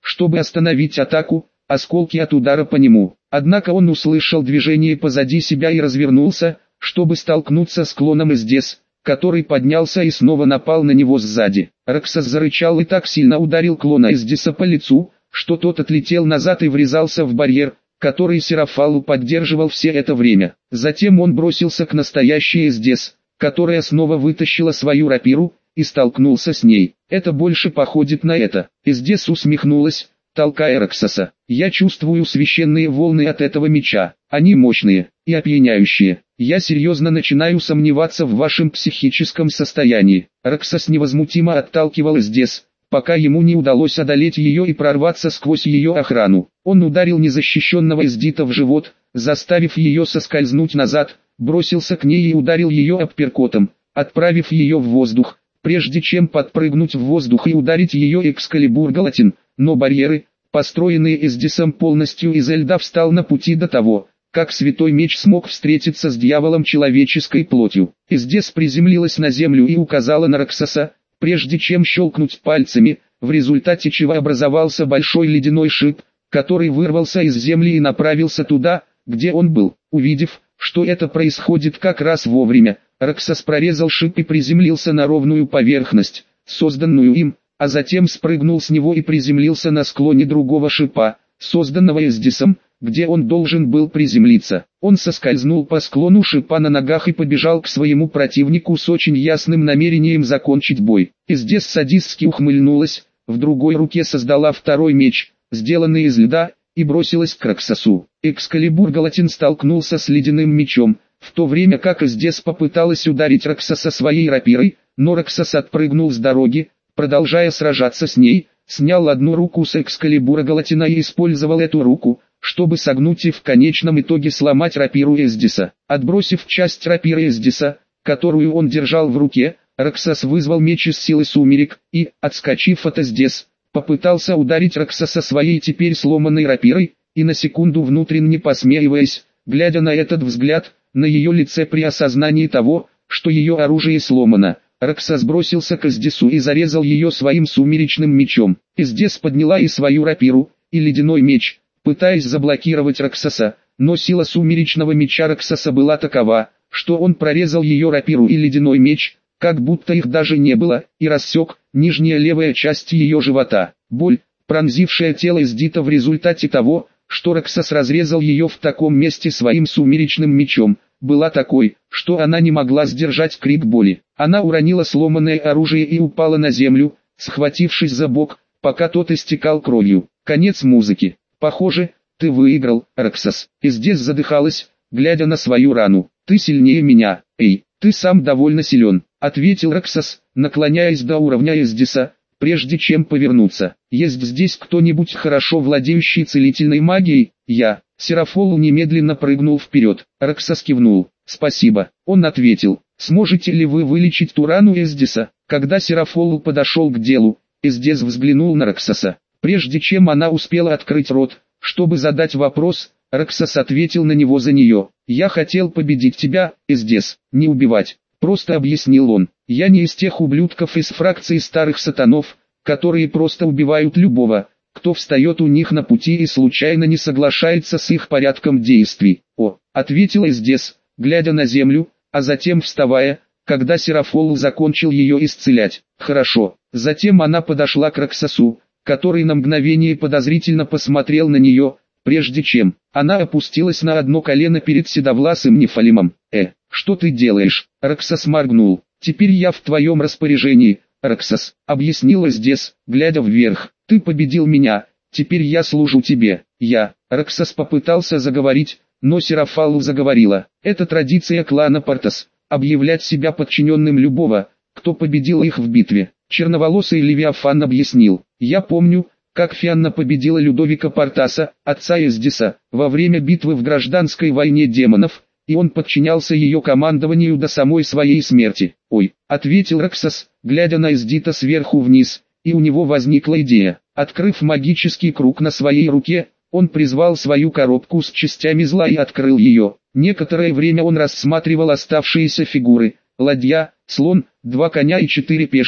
чтобы остановить атаку, осколки от удара по нему. Однако он услышал движение позади себя и развернулся, чтобы столкнуться с клоном Эздес, который поднялся и снова напал на него сзади. Раксас зарычал и так сильно ударил клона Эздеса по лицу, что тот отлетел назад и врезался в барьер, который Серафалу поддерживал все это время. Затем он бросился к настоящей Эздес, которая снова вытащила свою рапиру, и столкнулся с ней. Это больше походит на это. Эздес усмехнулась, толкая Раксаса. Я чувствую священные волны от этого меча. Они мощные и опьяняющие. Я серьезно начинаю сомневаться в вашем психическом состоянии. Раксас невозмутимо отталкивал Эздес, пока ему не удалось одолеть ее и прорваться сквозь ее охрану. Он ударил незащищенного Эздита в живот, заставив ее соскользнуть назад, бросился к ней и ударил ее апперкотом, отправив ее в воздух, прежде чем подпрыгнуть в воздух и ударить ее Экскалибур Галатин, но барьеры, построенные Эздесом полностью из льда, встал на пути до того, как святой меч смог встретиться с дьяволом человеческой плотью. Эздес приземлилась на землю и указала на Раксаса, прежде чем щелкнуть пальцами, в результате чего образовался большой ледяной шип, который вырвался из земли и направился туда, где он был. Увидев, что это происходит как раз вовремя, Раксас прорезал шип и приземлился на ровную поверхность, созданную им, а затем спрыгнул с него и приземлился на склоне другого шипа, созданного Эздесом, где он должен был приземлиться. Он соскользнул по склону шипа на ногах и побежал к своему противнику с очень ясным намерением закончить бой. Эздес садистски ухмыльнулась, в другой руке создала второй меч, сделанный из льда, и бросилась к Раксасу. Экскалибур Галатин столкнулся с ледяным мечом, в то время как Эздес попыталась ударить Раксаса своей рапирой, но Раксас отпрыгнул с дороги, продолжая сражаться с ней, снял одну руку с Экскалибура Галатина и использовал эту руку, чтобы согнуть и в конечном итоге сломать рапиру Эздеса. Отбросив часть рапиры Эздеса, которую он держал в руке, Раксас вызвал меч из силы сумерек и, отскочив от Эздес, попытался ударить Раксаса своей теперь сломанной рапирой, и на секунду внутренне посмеиваясь, глядя на этот взгляд, на ее лице при осознании того, что ее оружие сломано, Раксас бросился к Эздесу и зарезал ее своим сумеречным мечом. Эздес подняла и свою рапиру, и ледяной меч, пытаясь заблокировать Раксаса, но сила сумеречного меча Раксаса была такова, что он прорезал ее рапиру и ледяной меч, как будто их даже не было, и рассек нижняя левая часть ее живота. Боль, пронзившая тело Эздита в результате того, что Раксас разрезал ее в таком месте своим сумеречным мечом, была такой, что она не могла сдержать крик боли. Она уронила сломанное оружие и упала на землю, схватившись за бок, пока тот истекал кровью. Конец музыки. Похоже, ты выиграл, Раксас. Эздес задыхалась, глядя на свою рану. Ты сильнее меня, эй, ты сам довольно силен, ответил Раксас, наклоняясь до уровня Эздеса, прежде чем повернуться. Есть здесь кто-нибудь хорошо владеющий целительной магией? Я. Серафолу немедленно прыгнул вперед. Раксас кивнул. Спасибо. Он ответил. Сможете ли вы вылечить ту рану Эздеса? Когда Серафолу подошел к делу, Эздес взглянул на Раксаса. Прежде чем она успела открыть рот, чтобы задать вопрос, Раксас ответил на него за нее. «Я хотел победить тебя, Эздес, не убивать», — просто объяснил он. «Я не из тех ублюдков из фракции старых сатанов, которые просто убивают любого, кто встает у них на пути и случайно не соглашается с их порядком действий». «О», — ответил Эздес, глядя на землю, а затем вставая, когда Серафолу закончил ее исцелять. «Хорошо». Затем она подошла к Раксасу, который на мгновение подозрительно посмотрел на нее, прежде чем она опустилась на одно колено перед седовласым Нефалимом. Что ты делаешь?» Раксас моргнул. «Теперь я в твоем распоряжении, Раксас», — объяснил Эздес, глядя вверх. «Ты победил меня, теперь я служу тебе». Раксас попытался заговорить, но Серафалу заговорила. «Это традиция клана Портас, объявлять себя подчиненным любого, кто победил их в битве». Черноволосый Левиафан объяснил. «Я помню, как Фианна победила Людовика Портаса, отца Эздеса, во время битвы в гражданской войне демонов, и он подчинялся ее командованию до самой своей смерти». «Ой», — ответил Раксас, глядя на Эздита сверху вниз, и у него возникла идея. Открыв магический круг на своей руке, он призвал свою коробку с частями зла и открыл ее. Некоторое время он рассматривал оставшиеся фигуры: ладья, слон, 2 коня и 4 пешки,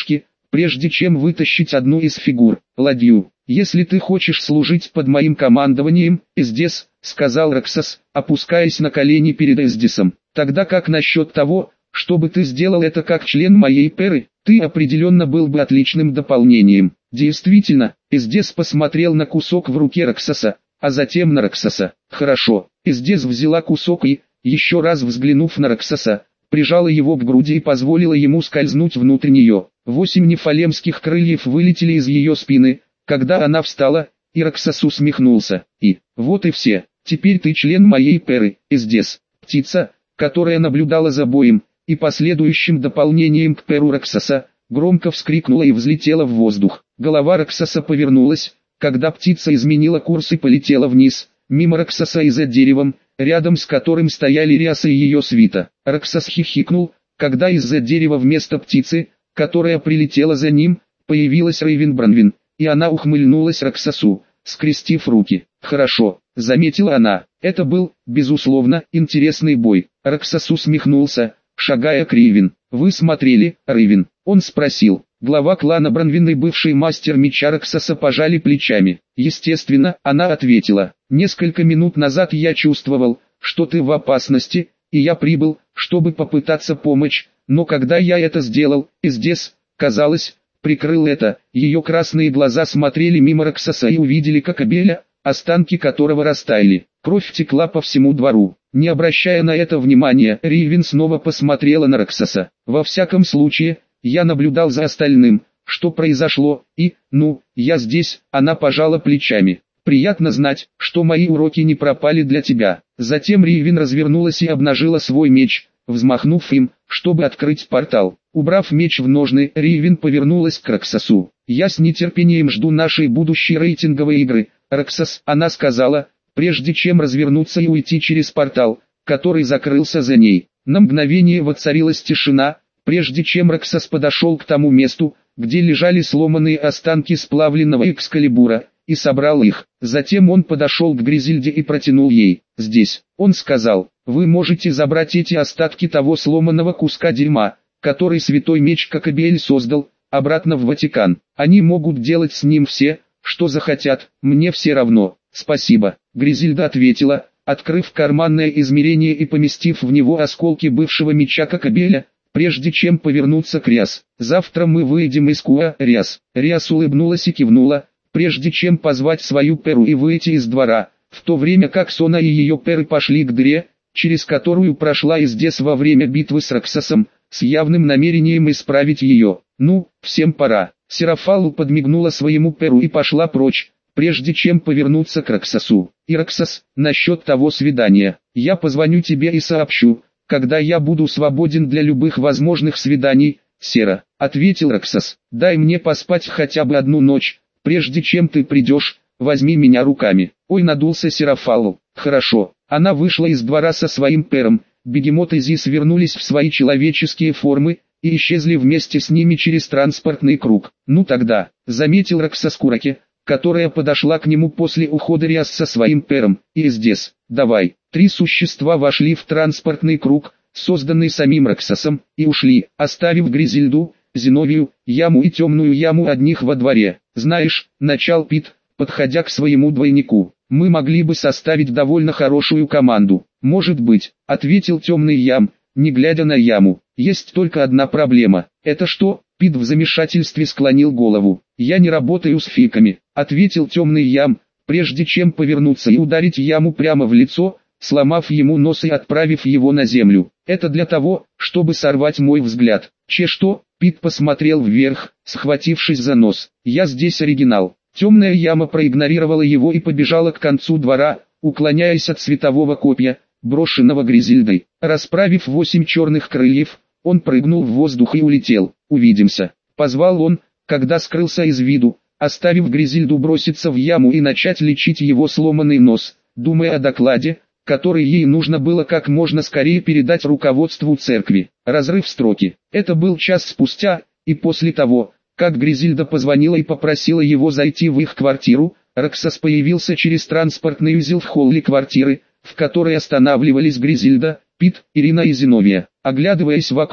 прежде чем вытащить одну из фигур, ладью. «Если ты хочешь служить под моим командованием, Эздес», — сказал Роксос, опускаясь на колени перед Эздесом, — «тогда как насчет того, чтобы ты сделал это как член моей перы? Ты определенно был бы отличным дополнением». Действительно, Эздес посмотрел на кусок в руке Роксоса, а затем на Роксоса. «Хорошо». Эздес взяла кусок и, еще раз взглянув на Роксоса, прижала его к груди и позволила ему скользнуть внутрь нее. 8 нефалемских крыльев вылетели из ее спины, когда она встала, и Роксос усмехнулся. «И, вот и все, теперь ты член моей перы, Эздес». Птица, которая наблюдала за боем и последующим дополнением к перу Роксоса, громко вскрикнула и взлетела в воздух. Голова Роксоса повернулась, когда птица изменила курс и полетела вниз, мимо Роксоса и за деревом, рядом с которым стояли Риаса и ее свита. Роксос хихикнул, когда из-за дерева вместо птицы, которая прилетела за ним, появилась Рейвен Бранвин, и она ухмыльнулась Роксосу, скрестив руки. «Хорошо», — заметила она, — «это был, безусловно, интересный бой». Роксос усмехнулся, шагая к Рейвен. «Вы смотрели, Рейвен?» Он спросил. Глава клана Бранвин и бывший мастер меча Роксоса пожали плечами. Естественно, она ответила. «Несколько минут назад я чувствовал, что ты в опасности, и я прибыл, чтобы попытаться помочь, но когда я это сделал, Эздес, казалось, прикрыл это». Ее красные глаза смотрели мимо Роксоса и увидели Кокобеля, останки которого растаяли. Кровь текла по всему двору. Не обращая на это внимания, Рейвен снова посмотрела на Роксоса. «Во всяком случае, я наблюдал за остальным, что произошло, и, я здесь». Она пожала плечами. «Приятно знать, что мои уроки не пропали для тебя». Затем Рейвен развернулась и обнажила свой меч, взмахнув им, чтобы открыть портал. Убрав меч в ножны, Рейвен повернулась к Роксосу. «Я с нетерпением жду нашей будущей рейтинговой игры, Роксос», она сказала, прежде чем развернуться и уйти через портал, который закрылся за ней. На мгновение воцарилась тишина, прежде чем Роксос подошел к тому месту, где лежали сломанные останки сплавленного Экскалибура, и собрал их. Затем он подошел к Гризильде и протянул ей. «Здесь», он сказал, — «вы можете забрать эти остатки того сломанного куска дерьма, который святой меч Кокобель создал, обратно в Ватикан. Они могут делать с ним все, что захотят, мне все равно». «Спасибо», Гризильда ответила, открыв карманное измерение и поместив в него осколки бывшего меча Кокобеля, прежде чем повернуться к Риас. «Завтра мы выйдем из Куа, Риас». Риас улыбнулась и кивнула, прежде чем позвать свою перу и выйти из двора, в то время как Сона и ее перы пошли к дыре, через которую прошла Эздес во время битвы с Роксосом, с явным намерением исправить ее. Всем пора». Серафалу подмигнула своему перу и пошла прочь, прежде чем повернуться к Роксосу. «И Роксос, насчет того свидания, я позвоню тебе и сообщу, когда я буду свободен для любых возможных свиданий, Сера», — ответил Роксос. «Дай мне поспать хотя бы одну ночь, прежде чем ты придешь, возьми меня руками». «Ой», — надулся Серафалу. «Хорошо». Она вышла из двора со своим пером, Бегемот и Зис вернулись в свои человеческие формы, и исчезли вместе с ними через транспортный круг. Тогда, заметил Роксос Кураке, которая подошла к нему после ухода Риас со своим пером, и здесь, давай. 3 существа вошли в транспортный круг, созданный самим Роксосом, и ушли, оставив Гризильду, Зиновию, Яму и Темную Яму одних во дворе. «Знаешь», — начал Пит, подходя к своему двойнику, — «мы могли бы составить довольно хорошую команду». «Может быть», — ответил Темный Ям, не глядя на Яму. «Есть только одна проблема». «Это что?» — Пит в замешательстве склонил голову. «Я не работаю с фиками», — ответил Темный Ям, прежде чем повернуться и ударить Яму прямо в лицо, сломав ему нос и отправив его на землю. «Это для того, чтобы сорвать мой взгляд». «Что?» — Пит посмотрел вверх, схватившись за нос. «Я здесь оригинал». Темная Яма проигнорировала его и побежала к концу двора, уклоняясь от светового копья, брошенного Гризильдой. Расправив 8 черных крыльев, он прыгнул в воздух и улетел. «Увидимся», — позвал он, когда скрылся из виду, оставив Гризильду броситься в яму и начать лечить его сломанный нос, думая о докладе, который ей нужно было как можно скорее передать руководству церкви. Разрыв строки. Это был час спустя, и после того, как Гризильда позвонила и попросила его зайти в их квартиру, Роксос появился через транспортный узел в холле квартиры, в которой останавливались Гризильда, Пит, Ирина и Зиновия. Оглядываясь вокруг,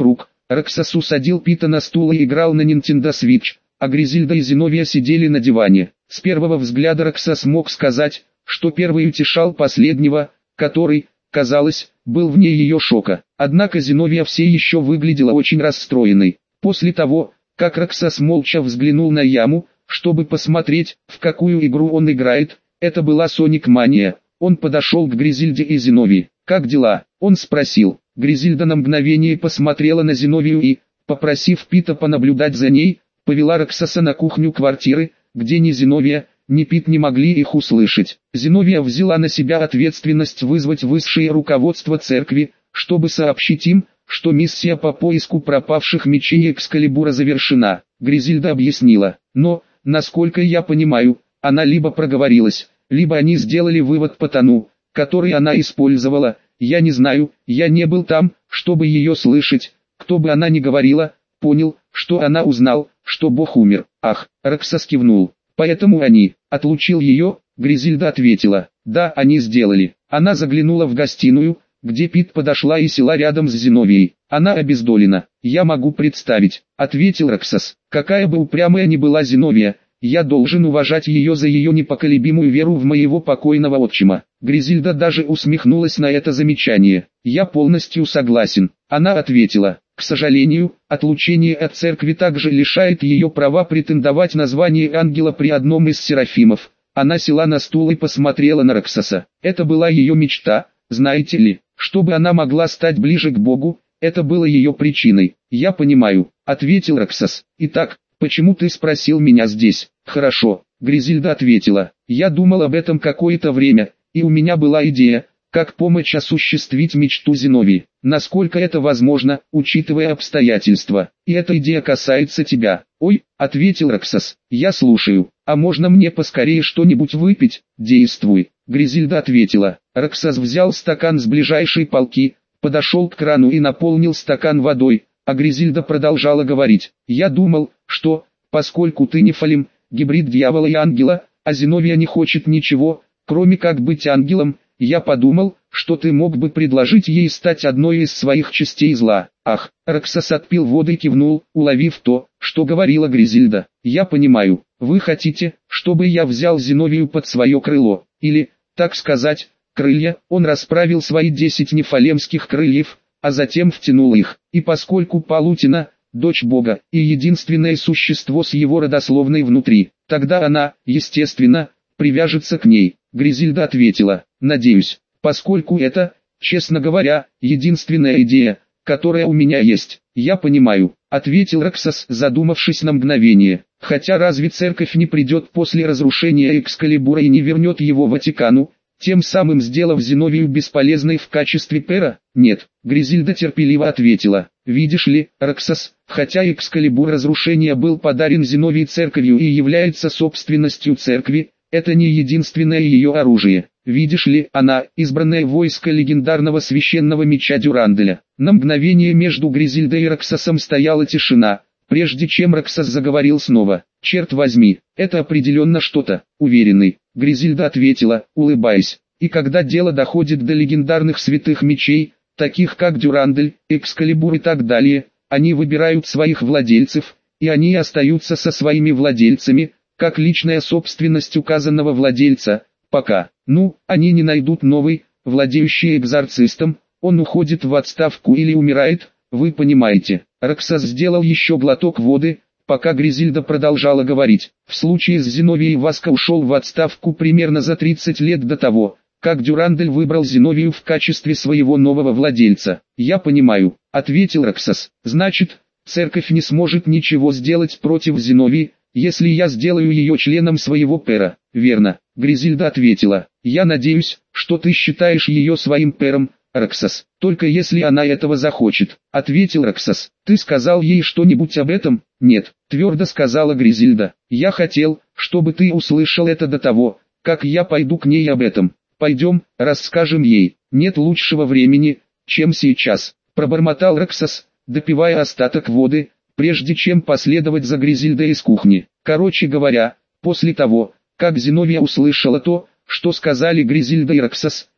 Роксос усадил Пита на стул и играл на Nintendo Switch, а Гризильда и Зиновия сидели на диване. С первого взгляда Роксос мог сказать, что первый утешал последнего, который, казалось, был вне ее шока. Однако Зиновия все еще выглядела очень расстроенной. После того, как Роксос молча взглянул на яму, чтобы посмотреть, в какую игру он играет, это была Sonic Mania, он подошел к Гризильде и Зиновии. «Как дела?» он спросил. Гризильда на мгновение посмотрела на Зиновию и, попросив Пита понаблюдать за ней, повела Роксоса на кухню квартиры, где ни Зиновия, ни Пит не могли их услышать. Зиновия взяла на себя ответственность вызвать высшее руководство церкви, чтобы сообщить им, что миссия по поиску пропавших мечей Экскалибура завершена. Гризильда объяснила, но, насколько я понимаю, она либо проговорилась, либо они сделали вывод по тону, который она использовала. Я не знаю, я не был там, чтобы ее слышать. Кто бы она ни говорила, понял, что она узнал, что Бог умер. Ах, Роксос кивнул. Поэтому они, отлучил ее, Гризильда ответила. Да, они сделали. Она заглянула в гостиную, где Пит подошла и села рядом с Зиновией. Она обездолена. Я могу представить, ответил Роксос. Какая бы упрямая ни была Зиновия, я должен уважать ее за ее непоколебимую веру в моего покойного отчима. Гризильда даже усмехнулась на это замечание. Я полностью согласен. Она ответила. К сожалению, отлучение от церкви также лишает ее права претендовать на звание ангела при одном из серафимов. Она села на стул и посмотрела на Роксоса. Это была ее мечта, знаете ли, чтобы она могла стать ближе к Богу, это было ее причиной. Я понимаю, ответил Роксос. Итак, почему ты спросил меня здесь? Хорошо, Гризильда ответила. Я думал об этом какое-то время, и у меня была идея, как помочь осуществить мечту Зиновии. Насколько это возможно, учитывая обстоятельства. И эта идея касается тебя. Ой, ответил Роксос. Я слушаю. А можно мне поскорее что-нибудь выпить? Действуй. Гризильда ответила. Роксос взял стакан с ближайшей полки, подошел к крану и наполнил стакан водой, а Гризильда продолжала говорить. Я думал, что, поскольку ты нефалим, гибрид дьявола и ангела, а Зиновия не хочет ничего, кроме как быть ангелом, я подумал, что ты мог бы предложить ей стать одной из своих частей зла. Ах, Роксос отпил воды и кивнул, уловив то, что говорила Гризильда. Я понимаю, вы хотите, чтобы я взял Зиновию под свое крыло, или, так сказать, крылья. Он расправил свои 10 нефалемских крыльев, а затем втянул их. И поскольку Палутина, дочь Бога, и единственное существо с его родословной внутри, тогда она, естественно, привяжется к ней. Гризильда ответила, надеюсь, поскольку это, честно говоря, единственная идея, которая у меня есть. Я понимаю, ответил Роксос, задумавшись на мгновение. Хотя разве церковь не придет после разрушения Экскалибура и не вернет его Ватикану, тем самым сделав Зиновию бесполезной в качестве пера? Нет, Гризильда терпеливо ответила. Видишь ли, Роксос, хотя Экскалибур разрушения был подарен Зиновии церковью и является собственностью церкви, это не единственное ее оружие. Видишь ли, она, избранное войско легендарного священного меча Дюранделя. На мгновение между Гризильдой и Роксосом стояла тишина, прежде чем Роксос заговорил снова. Черт возьми, это определенно что-то, уверенный. Гризильда ответила, улыбаясь. И когда дело доходит до легендарных святых мечей, таких как Дюрандель, Экскалибур и так далее, они выбирают своих владельцев, и они остаются со своими владельцами, как личная собственность указанного владельца, пока, они не найдут новый, владеющий экзорцистом, он уходит в отставку или умирает, вы понимаете. Роксос сделал еще глоток воды, пока Гризильда продолжала говорить. В случае с Зиновией Васко ушел в отставку примерно за 30 лет до того, как Дюрандель выбрал Зиновию в качестве своего нового владельца. Я понимаю, ответил Роксос. Значит, церковь не сможет ничего сделать против Зиновии, если я сделаю ее членом своего пера. Верно, Гризильда ответила. Я надеюсь, что ты считаешь ее своим пером, Роксос, только если она этого захочет, ответил Роксос. Ты сказал ей что-нибудь об этом? Нет, твердо сказала Гризильда. Я хотел, чтобы ты услышал это до того, как я пойду к ней об этом. Пойдем, расскажем ей. Нет лучшего времени, чем сейчас, пробормотал Роксос, допивая остаток воды, прежде чем последовать за Гризильдой из кухни. Короче говоря, после того, как Зиновия услышала то, что сказали Гризильда и Роксос,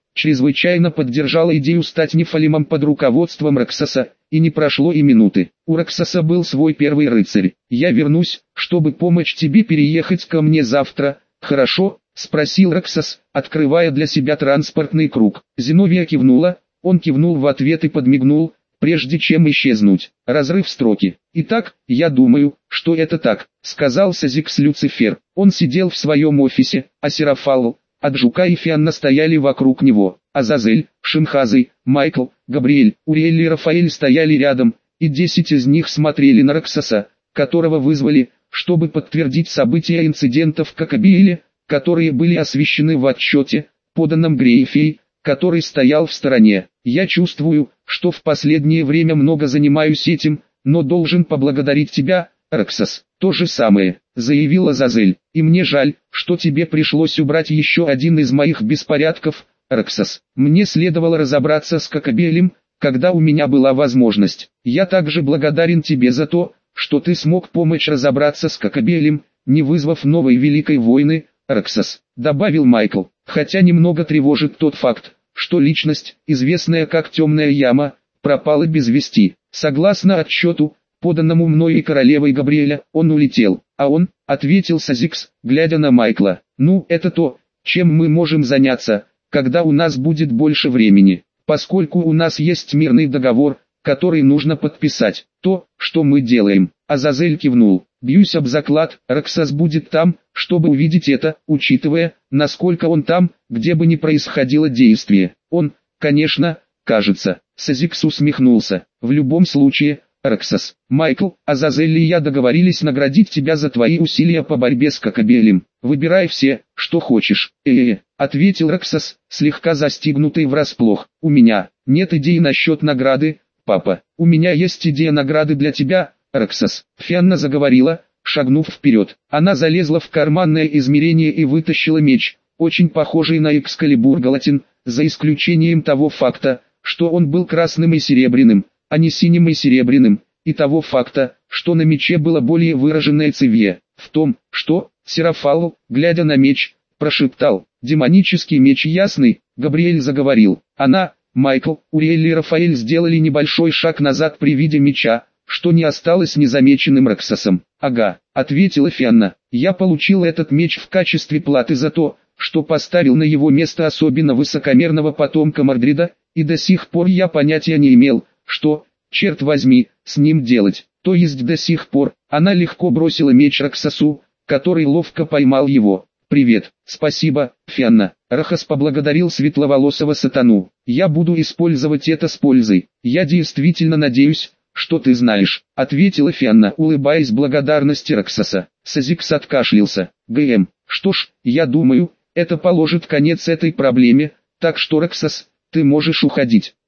чрезвычайно поддержала идею стать нефалимом под руководством Роксоса, и не прошло и минуты. У Роксоса был свой первый рыцарь. «Я вернусь, чтобы помочь тебе переехать ко мне завтра, хорошо?» — спросил Роксос, открывая для себя транспортный круг. Зиновия кивнула, он кивнул в ответ и подмигнул, прежде чем исчезнуть. Разрыв строки. «Итак, я думаю, что это так», — сказал Сазикс Люцифер. Он сидел в своем офисе, а Серафалл, Аджука и Фианна стояли вокруг него. Азазель, Шинхазы, Майкл, Габриэль, Уриэль и Рафаэль стояли рядом, и 10 из них смотрели на Роксоса, которого вызвали, чтобы подтвердить события инцидентов в Кокабиэле, которые были освещены в отчете, поданном Грейфей, который стоял в стороне. «Я чувствую, что в последнее время много занимаюсь этим, но должен поблагодарить тебя, Роксос». «То же самое», — заявила Азазель, — «и мне жаль, что тебе пришлось убрать еще один из моих беспорядков, Роксос. Мне следовало разобраться с Кокабиэлем, когда у меня была возможность. Я также благодарен тебе за то, что ты смог помочь разобраться с Кокабиэлем, не вызвав новой великой войны, Роксос», — добавил Майкл. «Хотя немного тревожит тот факт, что личность, известная как Темная Яма, пропала без вести. Согласно отчету, поданному мной и королевой Габриэля, он улетел». «А он?» — ответил Сазикс, глядя на Майкла. «Ну, это то, чем мы можем заняться, когда у нас будет больше времени, поскольку у нас есть мирный договор, который нужно подписать. То, что мы делаем». Азазель кивнул. «Бьюсь об заклад, Роксос будет там, чтобы увидеть это, учитывая, насколько он там, где бы ни происходило действие. Он, конечно, кажется». Сазикс усмехнулся. «В любом случае, Роксос, Майкл, Азазель и я договорились наградить тебя за твои усилия по борьбе с Кокабиэлем. Выбирай все, что хочешь». Ответил Роксос, слегка застигнутый врасплох. «У меня нет идей насчет награды, папа. У меня есть идея награды для тебя, Роксос». Фианна заговорила, шагнув вперед. Она залезла в карманное измерение и вытащила меч, очень похожий на Экскалибур Галатин, за исключением того факта, что он был красным и серебряным, а не синим и серебряным, и того факта, что на мече было более выраженное цевье. В том, что Серафалл, глядя на меч, прошептал: «Демонический меч ясный», Габриэль заговорил. Она, Майкл, Уриэль и Рафаэль сделали небольшой шаг назад при виде меча, что не осталось незамеченным Роксосом. «Ага», — ответила Фианна, — «я получил этот меч в качестве платы за то, что поставил на его место особенно высокомерного потомка Мордрида, и до сих пор я понятия не имел, что, черт возьми, с ним делать. То есть до сих пор». Она легко бросила меч Роксосу, который ловко поймал его. «Привет, спасибо, Фианна». Рахас поблагодарил светловолосого сатану. «Я буду использовать это с пользой. Я действительно надеюсь, что ты знаешь», — ответила Фианна, улыбаясь благодарности Роксоса. Сазикс откашлялся. «ГМ, что ж, я думаю, это положит конец этой проблеме, так что, Роксос, ты можешь уходить».